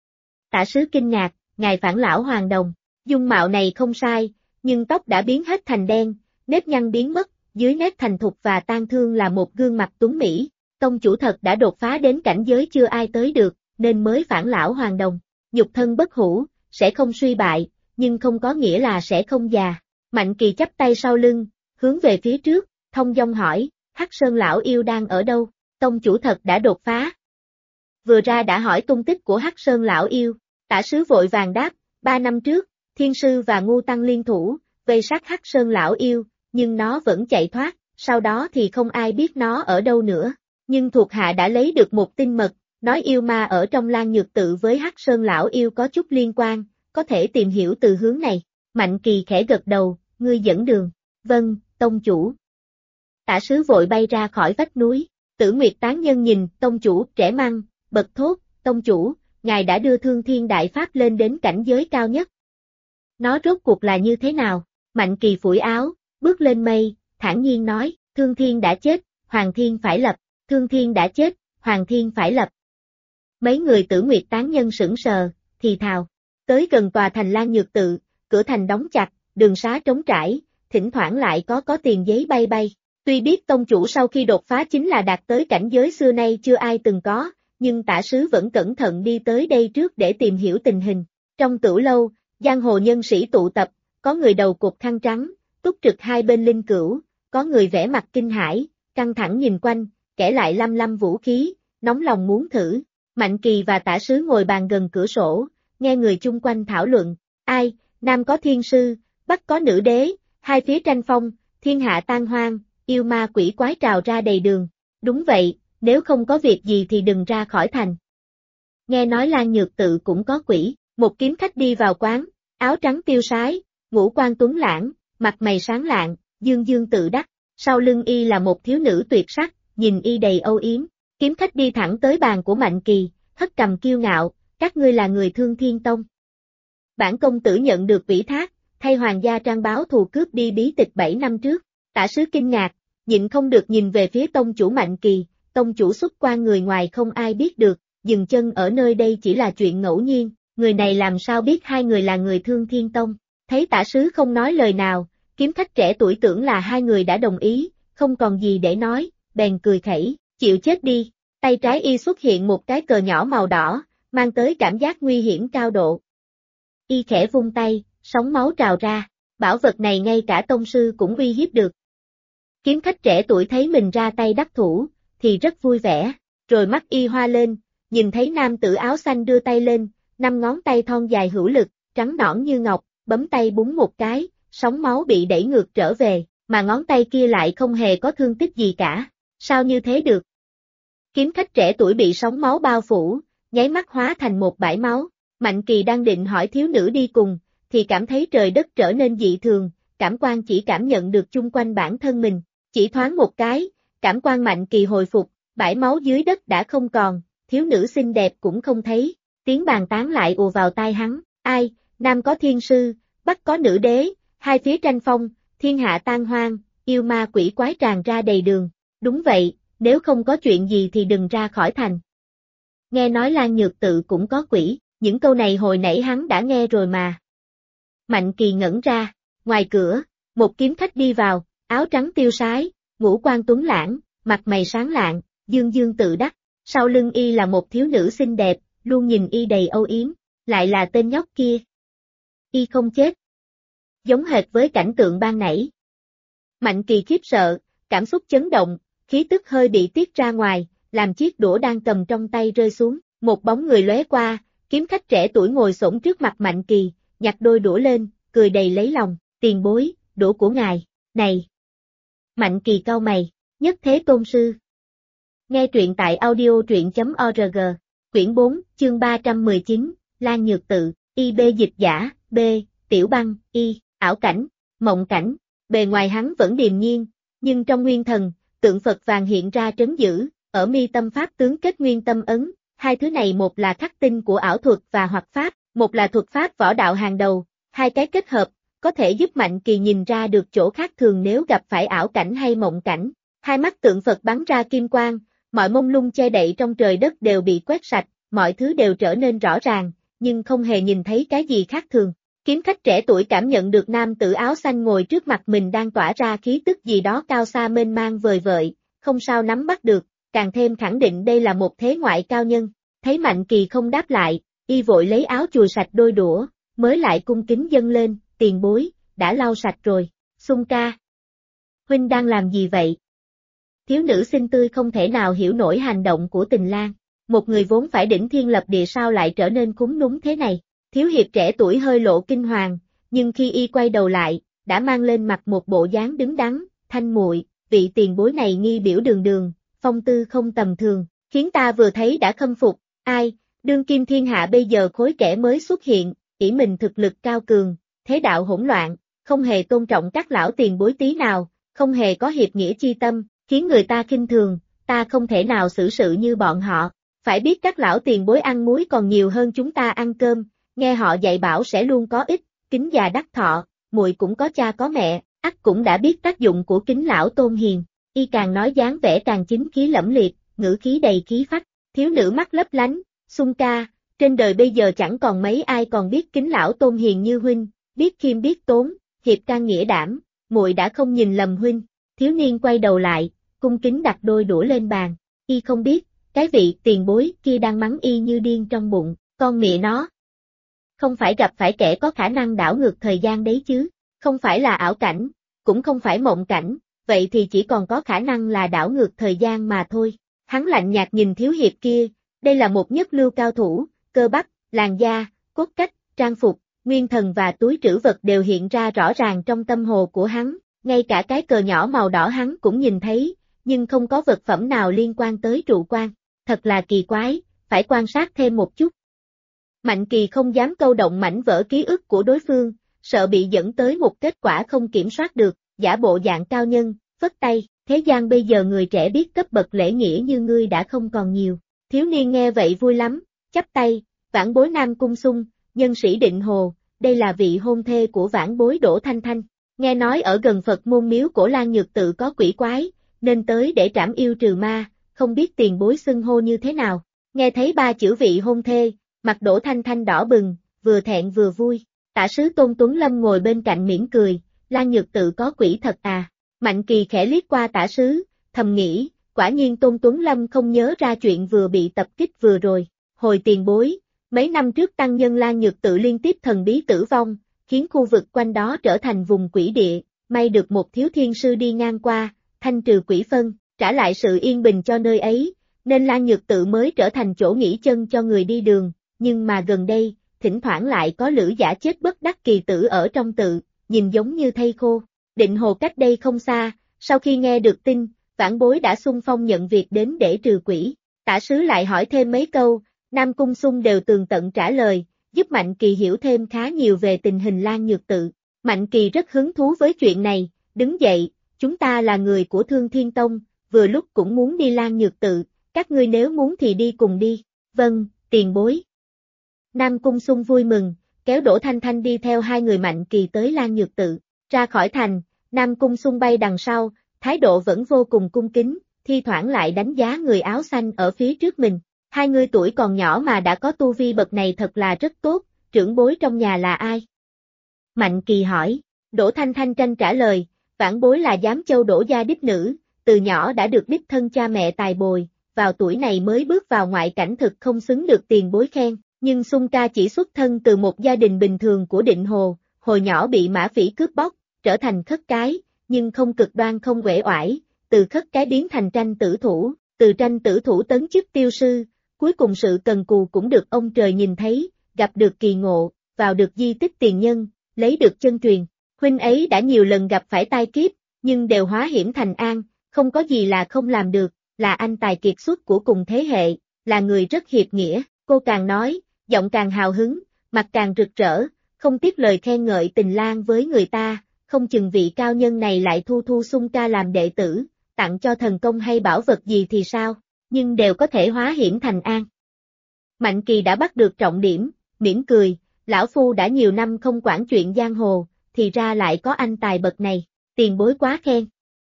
Tả sứ kinh ngạc, ngài Phản Lão Hoàng Đồng, dung mạo này không sai, nhưng tóc đã biến hết thành đen, nếp nhăn biến mất, dưới nét thành thục và tang thương là một gương mặt tuấn mỹ, tông chủ thật đã đột phá đến cảnh giới chưa ai tới được, nên mới Phản Lão Hoàng Đồng, nhục thân bất hủ, sẽ không suy bại, nhưng không có nghĩa là sẽ không già. Mạnh Kỳ chắp tay sau lưng, hướng về phía trước, thông dong hỏi, Hắc Sơn Lão Yêu đang ở đâu, tông chủ thật đã đột phá. Vừa ra đã hỏi tung tích của Hắc Sơn Lão Yêu, Tả sứ vội vàng đáp, 3 năm trước, Thiên sư và Ngu Tăng liên thủ, vây sát Hắc Sơn Lão Yêu, nhưng nó vẫn chạy thoát, sau đó thì không ai biết nó ở đâu nữa. Nhưng thuộc hạ đã lấy được một tin mật, nói yêu ma ở trong Lan Nhược Tự với Hắc Sơn Lão Yêu có chút liên quan, có thể tìm hiểu từ hướng này. Mạnh Kỳ khẽ gật đầu, ngươi dẫn đường. Vâng, tông chủ. Tả sứ vội bay ra khỏi vách núi, Tử Nguyệt Tán Nhân nhìn, tông chủ trẻ măng, bật thốt, tông chủ, ngài đã đưa Thương Thiên Đại Pháp lên đến cảnh giới cao nhất. Nó rốt cuộc là như thế nào? Mạnh Kỳ phủi áo, bước lên mây, thản nhiên nói, Thương Thiên đã chết, Hoàng Thiên phải lập, Thương Thiên đã chết, Hoàng Thiên phải lập. Mấy người Tử Nguyệt Tán Nhân sững sờ, thì thào, tới gần tòa thành Lan Nhược Tự, cửa thành đóng chặt, đường xá trống trải, thỉnh thoảng lại có tiền giấy bay bay. Tuy biết tông chủ sau khi đột phá chính là đạt tới cảnh giới xưa nay chưa ai từng có, nhưng tả sứ vẫn cẩn thận đi tới đây trước để tìm hiểu tình hình. Trong tửu lâu, giang hồ nhân sĩ tụ tập, có người đầu cột khăn trắng, túc trực hai bên linh cữu, có người vẻ mặt kinh hãi, căng thẳng nhìn quanh, kẻ lại lăm lăm vũ khí, nóng lòng muốn thử. Mạnh Kỳ và tả sứ ngồi bàn gần cửa sổ, nghe người chung quanh thảo luận, ai, nam có thiên sư, bắc có nữ đế, hai phía tranh phong, thiên hạ tan hoang, yêu ma quỷ quái trào ra đầy đường. Đúng vậy, nếu không có việc gì thì đừng ra khỏi thành. Nghe nói Lan Nhược Tự cũng có quỷ, một kiếm khách đi vào quán, áo trắng tiêu sái, ngũ quan tuấn lãng, mặt mày sáng lạng, dương dương tự đắc, sau lưng y là một thiếu nữ tuyệt sắc, nhìn y đầy âu yếm. Kiếm khách đi thẳng tới bàn của Mạnh Kỳ, hất cầm kiêu ngạo, các ngươi là người Thương Thiên Tông. Bản công tử nhận được ủy thác, thay hoàng gia trang báo thù cướp đi bí tịch 7 năm trước. Tả sứ kinh ngạc, nhịn không được nhìn về phía tông chủ Mạnh Kỳ, tông chủ xuất quan người ngoài không ai biết được, dừng chân ở nơi đây chỉ là chuyện ngẫu nhiên, người này làm sao biết hai người là người Thương Thiên Tông. Thấy tả sứ không nói lời nào, kiếm khách trẻ tuổi tưởng là hai người đã đồng ý, không còn gì để nói, bèn cười khẩy, chịu chết đi. Tay trái y xuất hiện một cái cờ nhỏ màu đỏ, mang tới cảm giác nguy hiểm cao độ. Y khẽ vung tay, sóng máu trào ra, bảo vật này ngay cả tông sư cũng uy hiếp được. Kiếm khách trẻ tuổi thấy mình ra tay đắc thủ, thì rất vui vẻ, rồi mắt y hoa lên, nhìn thấy nam tử áo xanh đưa tay lên, 5 ngón tay thon dài hữu lực, trắng nõn như ngọc, bấm tay búng một cái, sóng máu bị đẩy ngược trở về, mà ngón tay kia lại không hề có thương tích gì cả. Sao như thế được? Kiếm khách trẻ tuổi bị sóng máu bao phủ, nháy mắt hóa thành một bãi máu. Mạnh Kỳ đang định hỏi thiếu nữ đi cùng, thì cảm thấy trời đất trở nên dị thường, cảm quan chỉ cảm nhận được chung quanh bản thân mình. Chỉ thoáng một cái, cảm quan Mạnh Kỳ hồi phục, bãi máu dưới đất đã không còn, thiếu nữ xinh đẹp cũng không thấy. Tiếng bàn tán lại ùa vào tai hắn, ai, nam có thiên sư, bắc có nữ đế, hai phía tranh phong, thiên hạ tan hoang, yêu ma quỷ quái tràn ra đầy đường. Đúng vậy, nếu không có chuyện gì thì đừng ra khỏi thành. Nghe nói Lan Nhược Tự cũng có quỷ, những câu này hồi nãy hắn đã nghe rồi mà. Mạnh Kỳ ngẩn ra, ngoài cửa, một kiếm khách đi vào, áo trắng tiêu sái, ngũ quan tuấn lãng, mặt mày sáng lạng, dương dương tự đắc. Sau lưng y là một thiếu nữ xinh đẹp, luôn nhìn y đầy âu yếm, lại là tên nhóc kia. Y không chết. Giống hệt với cảnh tượng ban nãy. Mạnh Kỳ khiếp sợ, cảm xúc chấn động, khí tức hơi bị tiết ra ngoài, làm chiếc đũa đang cầm trong tay rơi xuống, một bóng người lóe qua, kiếm khách trẻ tuổi ngồi xổm trước mặt Mạnh Kỳ, nhặt đôi đũa lên, cười đầy lấy lòng, tiền bối, đũa của ngài, này. Mạnh Kỳ cau mày, Nhất Thế Tôn Sư. Nghe truyện tại audio.org, quyển 4, chương 319, Lan Nhược Tự, IB dịch giả, B, Tiểu Băng, Y, ảo cảnh, mộng cảnh, bề ngoài hắn vẫn điềm nhiên, nhưng trong nguyên thần, tượng Phật vàng hiện ra trấn giữ, ở mi tâm pháp tướng kết nguyên tâm ấn, hai thứ này một là khắc tinh của ảo thuật và hoạt pháp, một là thuật pháp võ đạo hàng đầu, hai cái kết hợp, có thể giúp Mạnh Kỳ nhìn ra được chỗ khác thường nếu gặp phải ảo cảnh hay mộng cảnh. Hai mắt tượng Phật bắn ra kim quang, mọi mông lung che đậy trong trời đất đều bị quét sạch, mọi thứ đều trở nên rõ ràng, nhưng không hề nhìn thấy cái gì khác thường. Kiếm khách trẻ tuổi cảm nhận được nam tử áo xanh ngồi trước mặt mình đang tỏa ra khí tức gì đó cao xa mênh mang vời vợi, không sao nắm bắt được, càng thêm khẳng định đây là một thế ngoại cao nhân. Thấy Mạnh Kỳ không đáp lại, y vội lấy áo chùi sạch đôi đũa, mới lại cung kính dâng lên, tiền bối, đã lau sạch rồi. Xung ca. Huynh đang làm gì vậy? Thiếu nữ xinh tươi không thể nào hiểu nổi hành động của Tình Lang, một người vốn phải đỉnh thiên lập địa sao lại trở nên cúm núm thế này. Thiếu hiệp trẻ tuổi hơi lộ kinh hoàng, nhưng khi y quay đầu lại, đã mang lên mặt một bộ dáng đứng đắn, thanh muội, vị tiền bối này nghi biểu đường đường, phong tư không tầm thường, khiến ta vừa thấy đã khâm phục. Ai, đương kim thiên hạ bây giờ khối kẻ mới xuất hiện, ỷ mình thực lực cao cường, thế đạo hỗn loạn, không hề tôn trọng các lão tiền bối tí nào, không hề có hiệp nghĩa chi tâm, khiến người ta khinh thường, ta không thể nào xử sự như bọn họ. Phải biết các lão tiền bối ăn muối còn nhiều hơn chúng ta ăn cơm, nghe họ dạy bảo sẽ luôn có ích, kính già đắc thọ, muội cũng có cha có mẹ, ắt cũng đã biết tác dụng của kính lão tôn hiền. Y càng nói dáng vẻ càng chính khí lẫm liệt, ngữ khí đầy khí phách. Thiếu nữ mắt lấp lánh, Xung ca, trên đời bây giờ chẳng còn mấy ai còn biết kính lão tôn hiền như huynh, biết khiêm biết tốn, hiệp can nghĩa đảm, muội đã không nhìn lầm huynh. Thiếu niên quay đầu lại, cung kính đặt đôi đũa lên bàn, y không biết, cái vị tiền bối kia đang mắng y như điên trong bụng, con mẹ nó. Không phải gặp phải kẻ có khả năng đảo ngược thời gian đấy chứ, không phải là ảo cảnh, cũng không phải mộng cảnh, vậy thì chỉ còn có khả năng là đảo ngược thời gian mà thôi. Hắn lạnh nhạt nhìn thiếu hiệp kia, đây là một nhất lưu cao thủ, cơ bắp, làn da, cốt cách, trang phục, nguyên thần và túi trữ vật đều hiện ra rõ ràng trong tâm hồ của hắn, ngay cả cái cờ nhỏ màu đỏ hắn cũng nhìn thấy, nhưng không có vật phẩm nào liên quan tới trụ quan, thật là kỳ quái, phải quan sát thêm một chút. Mạnh Kỳ không dám câu động mảnh vỡ ký ức của đối phương, sợ bị dẫn tới một kết quả không kiểm soát được, giả bộ dạng cao nhân, phất tay, thế gian bây giờ người trẻ biết cấp bậc lễ nghĩa như ngươi đã không còn nhiều. Thiếu niên nghe vậy vui lắm, chắp tay, vãn bối Nam Cung Sung, nhân sĩ Định Hồ, đây là vị hôn thê của vãn bối Đỗ Thanh Thanh. Nghe nói ở gần Phật môn miếu của Lan Nhược Tự có quỷ quái, nên tới để trảm yêu trừ ma, không biết tiền bối xưng hô như thế nào. Nghe thấy ba chữ vị hôn thê, mặt Đỗ Thanh Thanh đỏ bừng, vừa thẹn vừa vui. Tả sứ Tôn Tuấn Lâm ngồi bên cạnh mỉm cười, Lan Nhược Tự có quỷ thật à. Mạnh Kỳ khẽ liếc qua tả sứ, thầm nghĩ, quả nhiên Tôn Tuấn Lâm không nhớ ra chuyện vừa bị tập kích vừa rồi. Hồi tiền bối, mấy năm trước tăng nhân Lan Nhược Tự liên tiếp thần bí tử vong, khiến khu vực quanh đó trở thành vùng quỷ địa, may được một thiếu thiên sư đi ngang qua, thanh trừ quỷ phân, trả lại sự yên bình cho nơi ấy, nên Lan Nhược tự mới trở thành chỗ nghỉ chân cho người đi đường, nhưng mà gần đây, thỉnh thoảng lại có lữ giả chết bất đắc kỳ tử ở trong tự, nhìn giống như thây khô. Định Hồ cách đây không xa, sau khi nghe được tin, vãn bối đã xung phong nhận việc đến để trừ quỷ. Tả sứ lại hỏi thêm mấy câu, Nam Cung Xung đều tường tận trả lời, giúp Mạnh Kỳ hiểu thêm khá nhiều về tình hình Lan Nhược tự. Mạnh Kỳ rất hứng thú với chuyện này, đứng dậy, chúng ta là người của Thương Thiên Tông, vừa lúc cũng muốn đi Lan Nhược tự, các ngươi nếu muốn thì đi cùng đi. Vâng, tiền bối. Nam Cung Xung vui mừng, kéo Đỗ Thanh Thanh đi theo hai người Mạnh Kỳ tới Lan Nhược tự. Ra khỏi thành, Nam Cung Xung bay đằng sau, thái độ vẫn vô cùng cung kính, thi thoảng lại đánh giá người áo xanh ở phía trước mình. Hai người tuổi còn nhỏ mà đã có tu vi bậc này thật là rất tốt, trưởng bối trong nhà là ai? Mạnh Kỳ hỏi, Đỗ Thanh Thanh tranh trả lời, vãn bối là giám châu Đỗ gia đích nữ, từ nhỏ đã được đích thân cha mẹ tài bồi, vào tuổi này mới bước vào ngoại cảnh thực không xứng được tiền bối khen, nhưng Xung ca chỉ xuất thân từ một gia đình bình thường của Định Hồ, hồi nhỏ bị mã phỉ cướp bóc, trở thành khất cái, nhưng không cực đoan không uể oải, từ khất cái biến thành tranh tử thủ, từ tranh tử thủ tấn chức tiêu sư, cuối cùng sự cần cù cũng được ông trời nhìn thấy, gặp được kỳ ngộ, vào được di tích tiền nhân, lấy được chân truyền. Huynh ấy đã nhiều lần gặp phải tai kiếp, nhưng đều hóa hiểm thành an, không có gì là không làm được, là anh tài kiệt xuất của cùng thế hệ, là người rất hiệp nghĩa. Cô càng nói, giọng càng hào hứng, mặt càng rực rỡ, không tiếc lời khen ngợi tình lang với người ta, không chừng vị cao nhân này lại thu Xung ca làm đệ tử, tặng cho thần công hay bảo vật gì thì sao, nhưng đều có thể hóa hiểm thành an. Mạnh Kỳ đã bắt được trọng điểm, mỉm cười, lão phu đã nhiều năm không quản chuyện giang hồ, thì ra lại có anh tài bậc này, tiền bối quá khen.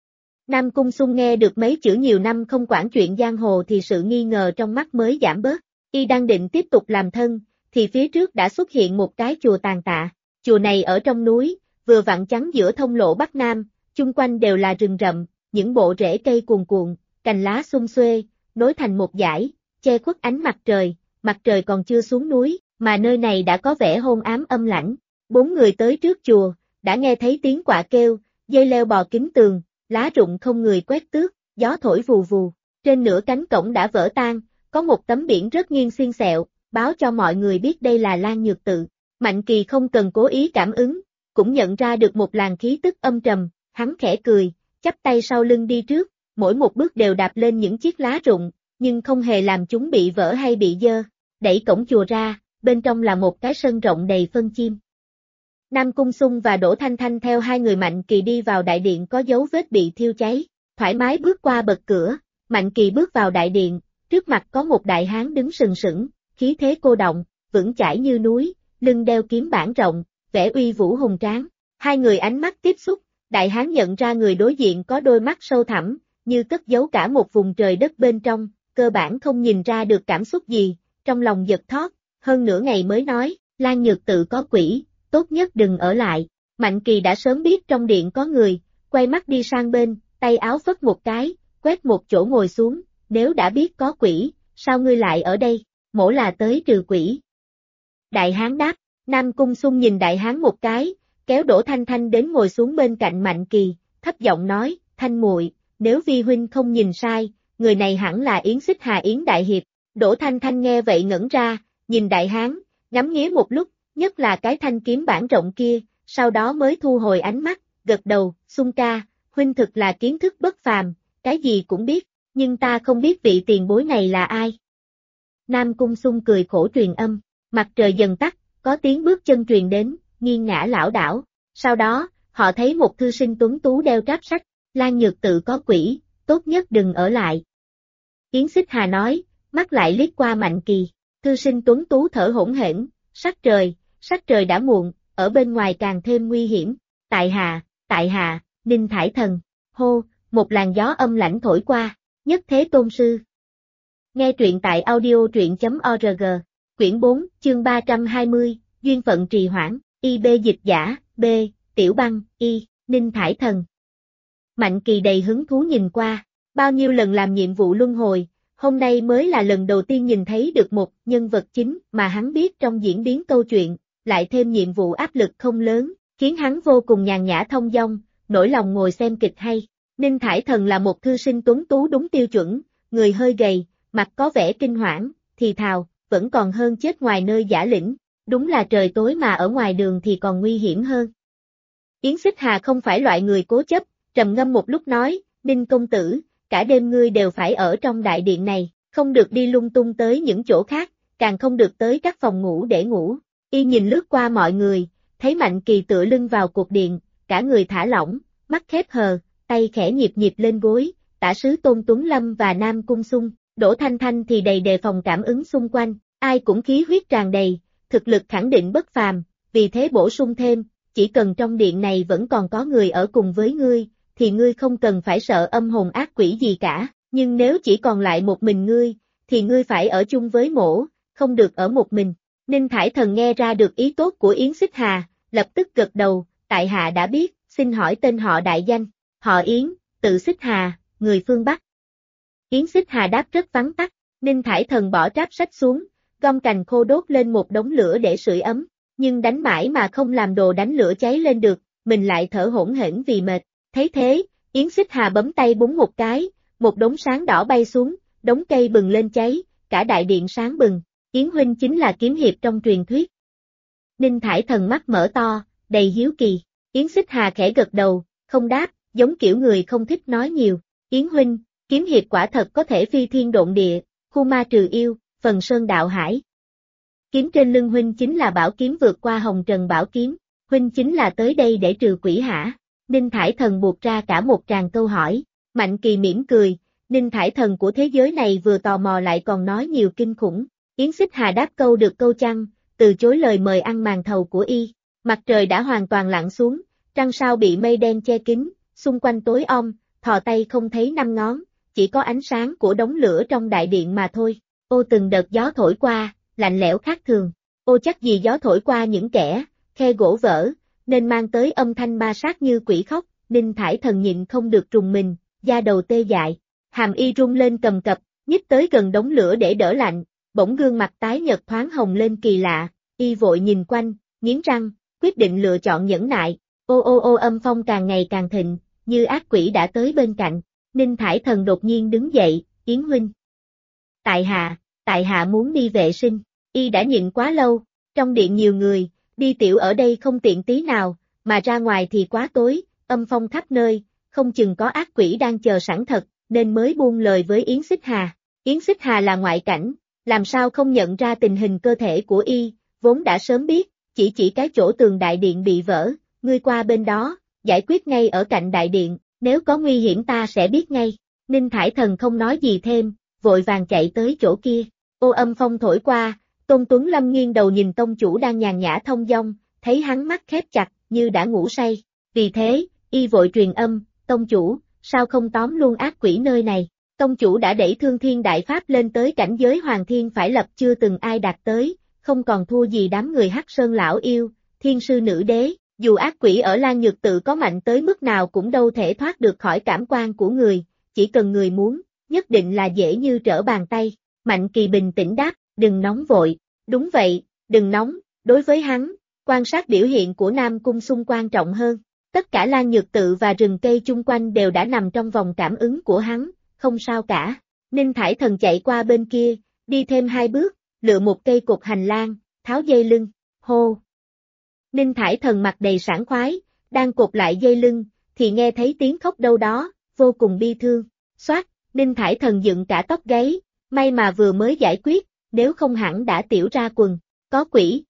Nam Cung Xung nghe được mấy chữ nhiều năm không quản chuyện giang hồ thì sự nghi ngờ trong mắt mới giảm bớt, y đang định tiếp tục làm thân, thì phía trước đã xuất hiện một cái chùa tàn tạ, chùa này ở trong núi, vừa vặn chắn giữa thông lộ Bắc Nam, chung quanh đều là rừng rậm, những bộ rễ cây cuồn cuộn, cành lá xum xuê, nối thành một dải, che khuất ánh mặt trời còn chưa xuống núi, mà nơi này đã có vẻ hôn ám âm lãnh. Bốn người tới trước chùa, đã nghe thấy tiếng quạ kêu, dây leo bò kín tường, lá rụng không người quét tước, gió thổi vù vù, trên nửa cánh cổng đã vỡ tan, có một tấm biển rất nghiêng xiên xẹo, báo cho mọi người biết đây là Lan Nhược tự. Mạnh Kỳ không cần cố ý cảm ứng, cũng nhận ra được một làn khí tức âm trầm, hắn khẽ cười, chắp tay sau lưng đi trước, mỗi một bước đều đạp lên những chiếc lá rụng, nhưng không hề làm chúng bị vỡ hay bị dơ. Đẩy cổng chùa ra, bên trong là một cái sân rộng đầy phân chim. Nam Cung Xung và Đỗ Thanh Thanh theo hai người Mạnh Kỳ đi vào đại điện có dấu vết bị thiêu cháy, thoải mái bước qua bậc cửa, Mạnh Kỳ bước vào đại điện, trước mặt có một đại hán đứng sừng sững, khí thế cô động, vững chãi như núi, lưng đeo kiếm bản rộng, vẻ uy vũ hùng tráng. Hai người ánh mắt tiếp xúc, đại hán nhận ra người đối diện có đôi mắt sâu thẳm, như cất giấu cả một vùng trời đất bên trong, cơ bản không nhìn ra được cảm xúc gì, trong lòng giật thót, hơn nửa ngày mới nói, Lan Nhược tự có quỷ, tốt nhất đừng ở lại. Mạnh Kỳ đã sớm biết trong điện có người, quay mắt đi sang bên, tay áo phất một cái, quét một chỗ ngồi xuống, nếu đã biết có quỷ, sao ngươi lại ở đây, mổ là tới trừ quỷ. Đại hán đáp, Nam Cung Xung nhìn đại hán một cái, kéo Đỗ Thanh Thanh đến ngồi xuống bên cạnh Mạnh Kỳ, thấp giọng nói, Thanh muội, nếu vi huynh không nhìn sai, người này hẳn là Yến Xích Hà Yến Đại Hiệp. Đỗ Thanh Thanh nghe vậy ngẩn ra, nhìn đại hán, ngắm nghía một lúc, nhất là cái thanh kiếm bản rộng kia, sau đó mới thu hồi ánh mắt, gật đầu, Xung ca, huynh thực là kiến thức bất phàm, cái gì cũng biết, nhưng ta không biết vị tiền bối này là ai. Nam Cung Xung cười khổ truyền âm, mặt trời dần tắt, có tiếng bước chân truyền đến, nghiêng ngã lảo đảo, sau đó, họ thấy một thư sinh tuấn tú đeo tráp sách, Lan Nhược tự có quỷ, tốt nhất đừng ở lại. Yến Xích Hà nói, mắt lại liếc qua Mạnh Kỳ, thư sinh tuấn tú thở hổn hển, sắc trời đã muộn, ở bên ngoài càng thêm nguy hiểm, tại hạ, Ninh Thải Thần, hô, một làn gió âm lãnh thổi qua, nhất thế tôn sư. Nghe truyện tại audio.org, quyển 4, chương 320, duyên phận trì hoãn, IB dịch giả, B, Tiểu Băng, Y, Ninh Thải Thần. Mạnh Kỳ đầy hứng thú nhìn qua, bao nhiêu lần làm nhiệm vụ luân hồi, hôm nay mới là lần đầu tiên nhìn thấy được một nhân vật chính mà hắn biết trong diễn biến câu chuyện, lại thêm nhiệm vụ áp lực không lớn, khiến hắn vô cùng nhàn nhã thông dong, nỗi lòng ngồi xem kịch hay. Ninh Thải Thần là một thư sinh tuấn tú đúng tiêu chuẩn, người hơi gầy, mặt có vẻ kinh hoảng, thì thào, vẫn còn hơn chết ngoài nơi dã lĩnh, đúng là trời tối mà ở ngoài đường thì còn nguy hiểm hơn. Yến Xích Hà không phải loại người cố chấp, trầm ngâm một lúc nói, Ninh công tử, cả đêm ngươi đều phải ở trong đại điện này, không được đi lung tung tới những chỗ khác, càng không được tới các phòng ngủ để ngủ. Y nhìn lướt qua mọi người, thấy Mạnh Kỳ tựa lưng vào cột điện, cả người thả lỏng, mắt khép hờ, tay khẽ nhịp nhịp lên gối, tả sứ Tôn Tuấn Lâm và Nam Cung Xung, Đỗ Thanh Thanh thì đầy đề phòng cảm ứng xung quanh, ai cũng khí huyết tràn đầy, thực lực khẳng định bất phàm, vì thế bổ sung thêm, chỉ cần trong điện này vẫn còn có người ở cùng với ngươi, thì ngươi không cần phải sợ âm hồn ác quỷ gì cả, nhưng nếu chỉ còn lại một mình ngươi, thì ngươi phải ở chung với mổ, không được ở một mình. Ninh Thải Thần nghe ra được ý tốt của Yến Xích Hà, lập tức gật đầu, tại hạ đã biết, xin hỏi tên họ đại danh, họ Yến, tự Xích Hà, người phương Bắc. Yến Xích Hà đáp rất vắn tắt, Ninh Thải Thần bỏ tráp sách xuống, gom cành khô đốt lên một đống lửa để sưởi ấm, nhưng đánh mãi mà không làm đồ đánh lửa cháy lên được, mình lại thở hổn hển vì mệt. Thấy thế, Yến Xích Hà bấm tay búng một cái, một đống sáng đỏ bay xuống, đống cây bừng lên cháy, cả đại điện sáng bừng. Yến huynh chính là kiếm hiệp trong truyền thuyết. Ninh Thải Thần mắt mở to, đầy hiếu kỳ. Yến Xích Hà khẽ gật đầu, không đáp, giống kiểu người không thích nói nhiều. Yến huynh, kiếm hiệp quả thật có thể phi thiên độn địa, khu ma trừ yêu, phần sơn đạo hải. Kiếm trên lưng huynh chính là bảo kiếm vượt qua hồng trần bảo kiếm, huynh chính là tới đây để trừ quỷ hả? Ninh Thải Thần buộc ra cả một tràng câu hỏi. Mạnh Kỳ mỉm cười, Ninh Thải Thần của thế giới này vừa tò mò lại còn nói nhiều kinh khủng. Yến Xích Hà đáp câu được câu chăng, từ chối lời mời ăn màn thầu của y. Mặt trời đã hoàn toàn lặn xuống, trăng sao bị mây đen che kín, xung quanh tối om, thò tay không thấy năm ngón, chỉ có ánh sáng của đống lửa trong đại điện mà thôi. Ô từng đợt gió thổi qua, lạnh lẽo khác thường. Ô chắc gì gió thổi qua những kẻ, khe gỗ vỡ, nên mang tới âm thanh ma sát như quỷ khóc. Ninh Thải Thần nhịn không được trùng mình, da đầu tê dại. Hàm y rung lên cầm cập, nhích tới gần đống lửa để đỡ lạnh. Bỗng gương mặt tái nhợt thoáng hồng lên kỳ lạ, y vội nhìn quanh, nghiến răng, quyết định lựa chọn nhẫn nại. Ô âm phong càng ngày càng thịnh, như ác quỷ đã tới bên cạnh. Ninh Thải Thần đột nhiên đứng dậy, Yến huynh. Tại hạ muốn đi vệ sinh, y đã nhịn quá lâu, trong điện nhiều người, đi tiểu ở đây không tiện tí nào, mà ra ngoài thì quá tối, âm phong khắp nơi, không chừng có ác quỷ đang chờ sẵn thật, nên mới buông lời với Yến Xích Hà. Yến Xích Hà là ngoại cảnh, làm sao không nhận ra tình hình cơ thể của y, vốn đã sớm biết, chỉ cái chỗ tường đại điện bị vỡ, ngươi qua bên đó, giải quyết ngay ở cạnh đại điện, nếu có nguy hiểm ta sẽ biết ngay. Ninh Thải Thần không nói gì thêm, vội vàng chạy tới chỗ kia. Ô âm phong thổi qua, Tôn Tuấn Lâm nghiêng đầu nhìn tông chủ đang nhàn nhã thông dong, thấy hắn mắt khép chặt, như đã ngủ say. Vì thế, y vội truyền âm, tông chủ, sao không tóm luôn ác quỷ nơi này? Tông chủ đã đẩy Thương Thiên Đại Pháp lên tới cảnh giới Hoàng Thiên phải lập chưa từng ai đạt tới, không còn thua gì đám người Hắc Sơn lão yêu, thiên sư nữ đế, dù ác quỷ ở Lan Nhược Tự có mạnh tới mức nào cũng đâu thể thoát được khỏi cảm quan của người, chỉ cần người muốn, nhất định là dễ như trở bàn tay. Mạnh Kỳ bình tĩnh đáp, đừng nóng vội, đúng vậy, đừng nóng, đối với hắn, quan sát biểu hiện của Nam Cung Xung quan trọng hơn, tất cả Lan Nhược Tự và rừng cây chung quanh đều đã nằm trong vòng cảm ứng của hắn, không sao cả. Ninh Thải Thần chạy qua bên kia, đi thêm 2 bước, lựa một cây cột hành lang, tháo dây lưng, hô. Ninh Thải Thần mặt đầy sảng khoái, đang cột lại dây lưng, thì nghe thấy tiếng khóc đâu đó, vô cùng bi thương. Xoát, Ninh Thải Thần dựng cả tóc gáy, may mà vừa mới giải quyết, nếu không hẳn đã tiểu ra quần. Có quỷ.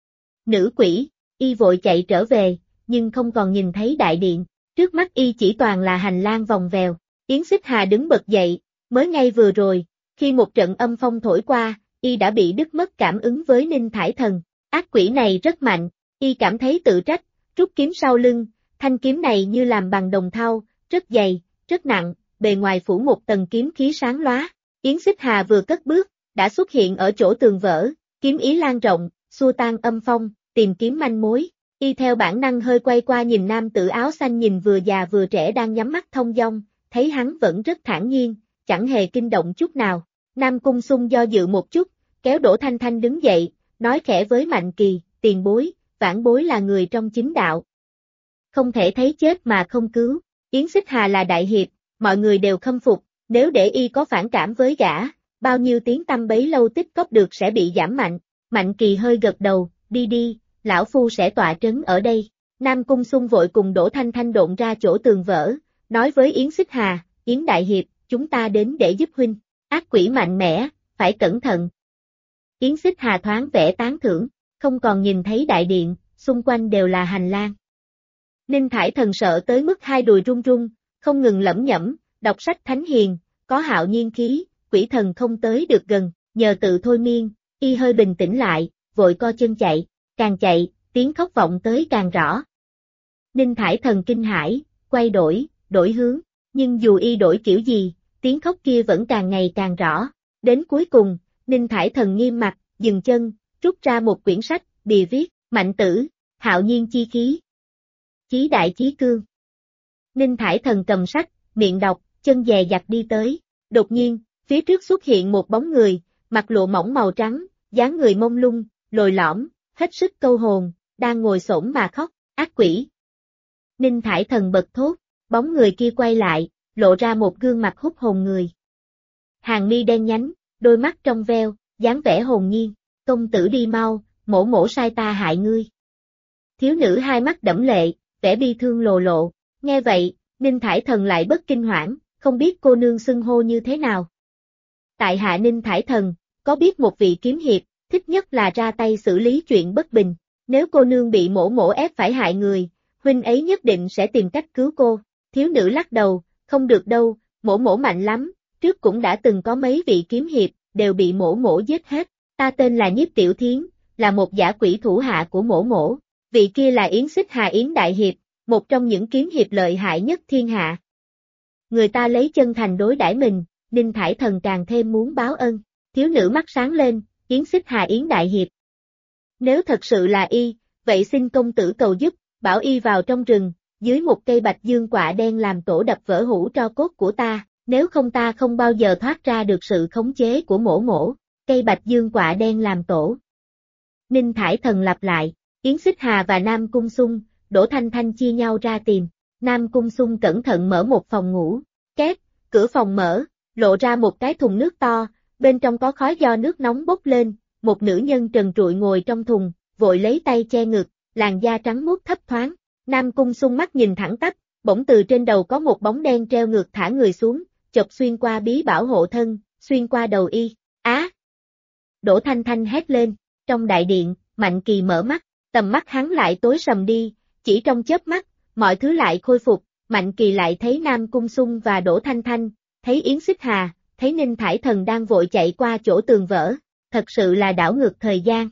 Nữ quỷ, y vội chạy trở về, nhưng không còn nhìn thấy đại điện, trước mắt y chỉ toàn là hành lang vòng vèo. Yến Xích Hà đứng bật dậy, mới ngay vừa rồi, khi một trận âm phong thổi qua, y đã bị đứt mất cảm ứng với Ninh Thải Thần. Ác quỷ này rất mạnh, y cảm thấy tự trách, rút kiếm sau lưng, thanh kiếm này như làm bằng đồng thau, rất dày, rất nặng, bề ngoài phủ một tầng kiếm khí sáng lóa. Yến Xích Hà vừa cất bước, đã xuất hiện ở chỗ tường vỡ, kiếm ý lan rộng, xua tan âm phong, tìm kiếm manh mối. Y theo bản năng hơi quay qua nhìn nam tử áo xanh nhìn vừa già vừa trẻ đang nhắm mắt thông dong, thấy hắn vẫn rất thản nhiên, chẳng hề kinh động chút nào. Nam Cung Xung do dự một chút, kéo Đỗ Thanh Thanh đứng dậy, nói khẽ với Mạnh Kỳ, tiền bối, vãn bối là người trong chính đạo. Không thể thấy chết mà không cứu, Yến Xích Hà là đại hiệp, mọi người đều khâm phục, nếu để y có phản cảm với gã, bao nhiêu tiếng tăm bấy lâu tích cóp được sẽ bị giảm mạnh. Mạnh Kỳ hơi gật đầu, đi đi, lão phu sẽ tọa trấn ở đây. Nam Cung Xung vội cùng Đỗ Thanh Thanh độn ra chỗ tường vỡ, nói với Yến Xích Hà, Yến đại hiệp, chúng ta đến để giúp huynh. Ác quỷ mạnh mẽ, phải cẩn thận. Yến Xích Hà thoáng vẻ tán thưởng, không còn nhìn thấy đại điện, xung quanh đều là hành lang. Ninh Thải Thần sợ tới mức hai đùi run run, không ngừng lẩm nhẩm, đọc sách thánh hiền, có hạo nhiên khí, quỷ thần không tới được gần, nhờ tự thôi miên, y hơi bình tĩnh lại, vội co chân chạy, càng chạy, tiếng khóc vọng tới càng rõ. Ninh Thải Thần kinh hãi, quay đổi hướng, nhưng dù y đổi kiểu gì, tiếng khóc kia vẫn càng ngày càng rõ. Đến cuối cùng, Ninh Thải Thần nghiêm mặt, dừng chân, rút ra một quyển sách, bìa viết, Mạnh Tử, hạo nhiên chi khí. Chí đại chí cương. Ninh Thải Thần cầm sách, miệng đọc, chân dè dặt đi tới. Đột nhiên, phía trước xuất hiện một bóng người, mặc lộ mỏng màu trắng, dáng người mông lung, lồi lõm, hết sức câu hồn, đang ngồi xổm mà khóc, ác quỷ. Ninh Thải Thần bật thốt, bóng người kia quay lại, lộ ra một gương mặt hút hồn người. Hàng mi đen nhánh, đôi mắt trong veo, dáng vẻ hồn nhiên, công tử đi mau, mổ mổ sai ta hại ngươi. Thiếu nữ hai mắt đẫm lệ, vẻ bi thương lồ lộ, nghe vậy, Ninh Thải Thần lại bất kinh hoảng, không biết cô nương xưng hô như thế nào. Tại hạ Ninh Thải Thần, có biết một vị kiếm hiệp, thích nhất là ra tay xử lý chuyện bất bình, nếu cô nương bị mổ mổ ép phải hại người, huynh ấy nhất định sẽ tìm cách cứu cô. Thiếu nữ lắc đầu, không được đâu, mổ mổ mạnh lắm, trước cũng đã từng có mấy vị kiếm hiệp, đều bị mổ mổ giết hết, ta tên là Nhiếp Tiểu Thiến, là một dã quỷ thủ hạ của mổ mổ, vị kia là Yến Xích Hà Yến đại hiệp, một trong những kiếm hiệp lợi hại nhất thiên hạ. Người ta lấy chân thành đối đãi mình, Ninh Thải Thần càng thêm muốn báo ân, thiếu nữ mắt sáng lên, Yến Xích Hà Yến đại hiệp. Nếu thật sự là y, vậy xin công tử cầu giúp, bảo y vào trong rừng, dưới một cây bạch dương quạ đen làm tổ đập vỡ hũ tro cốt của ta, nếu không ta không bao giờ thoát ra được sự khống chế của mổ mổ, cây bạch dương quạ đen làm tổ. Ninh Thải Thần lặp lại, Yến Xích Hà và Nam Cung Xung, Đỗ Thanh Thanh chia nhau ra tìm, Nam Cung Xung cẩn thận mở một phòng ngủ, két, cửa phòng mở, lộ ra một cái thùng nước to, bên trong có khói do nước nóng bốc lên, một nữ nhân trần trụi ngồi trong thùng, vội lấy tay che ngực, làn da trắng muốt thấp thoáng, Nam Cung Xung mắt nhìn thẳng tắp, bỗng từ trên đầu có một bóng đen treo ngược thả người xuống, chộp xuyên qua bí bảo hộ thân, xuyên qua đầu y, á! Đỗ Thanh Thanh hét lên, trong đại điện, Mạnh Kỳ mở mắt, tầm mắt hắn lại tối sầm đi, chỉ trong chớp mắt, mọi thứ lại khôi phục, Mạnh Kỳ lại thấy Nam Cung Xung và Đỗ Thanh Thanh, thấy Yến Xích Hà, thấy Ninh Thải Thần đang vội chạy qua chỗ tường vỡ, thật sự là đảo ngược thời gian.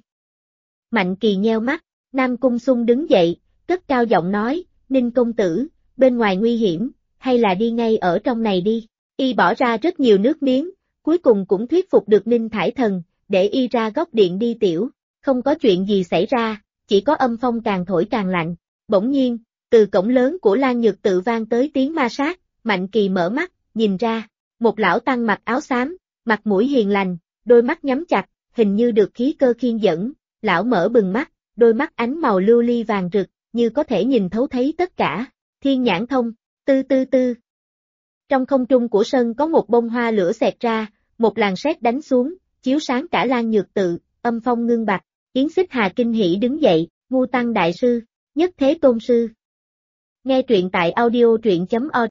Mạnh Kỳ nheo mắt, Nam Cung Xung đứng dậy, cất cao giọng nói, Ninh công tử, bên ngoài nguy hiểm, hay là đi ngay ở trong này đi, y bỏ ra rất nhiều nước miếng, cuối cùng cũng thuyết phục được Ninh Thải Thần, để y ra góc điện đi tiểu, không có chuyện gì xảy ra, chỉ có âm phong càng thổi càng lạnh. Bỗng nhiên, từ cổng lớn của Lan Nhược Tự vang tới tiếng ma sát, Mạnh Kỳ mở mắt, nhìn ra, một lão tăng mặc áo xám, mặt mũi hiền lành, đôi mắt nhắm chặt, hình như được khí cơ khiên dẫn, lão mở bừng mắt, đôi mắt ánh màu lưu ly vàng rực, như có thể nhìn thấu thấy tất cả, thiên nhãn thông, tư tư tư. Trong không trung của sân có một bông hoa lửa xẹt ra, một làn sét đánh xuống, chiếu sáng cả Lan Nhược Tự, âm phong ngưng bặt, Yến Xích Hà kinh hỉ đứng dậy, Ngu Tăng đại sư, Nhất Thế Tôn sư. Nghe truyện tại audio truyện.org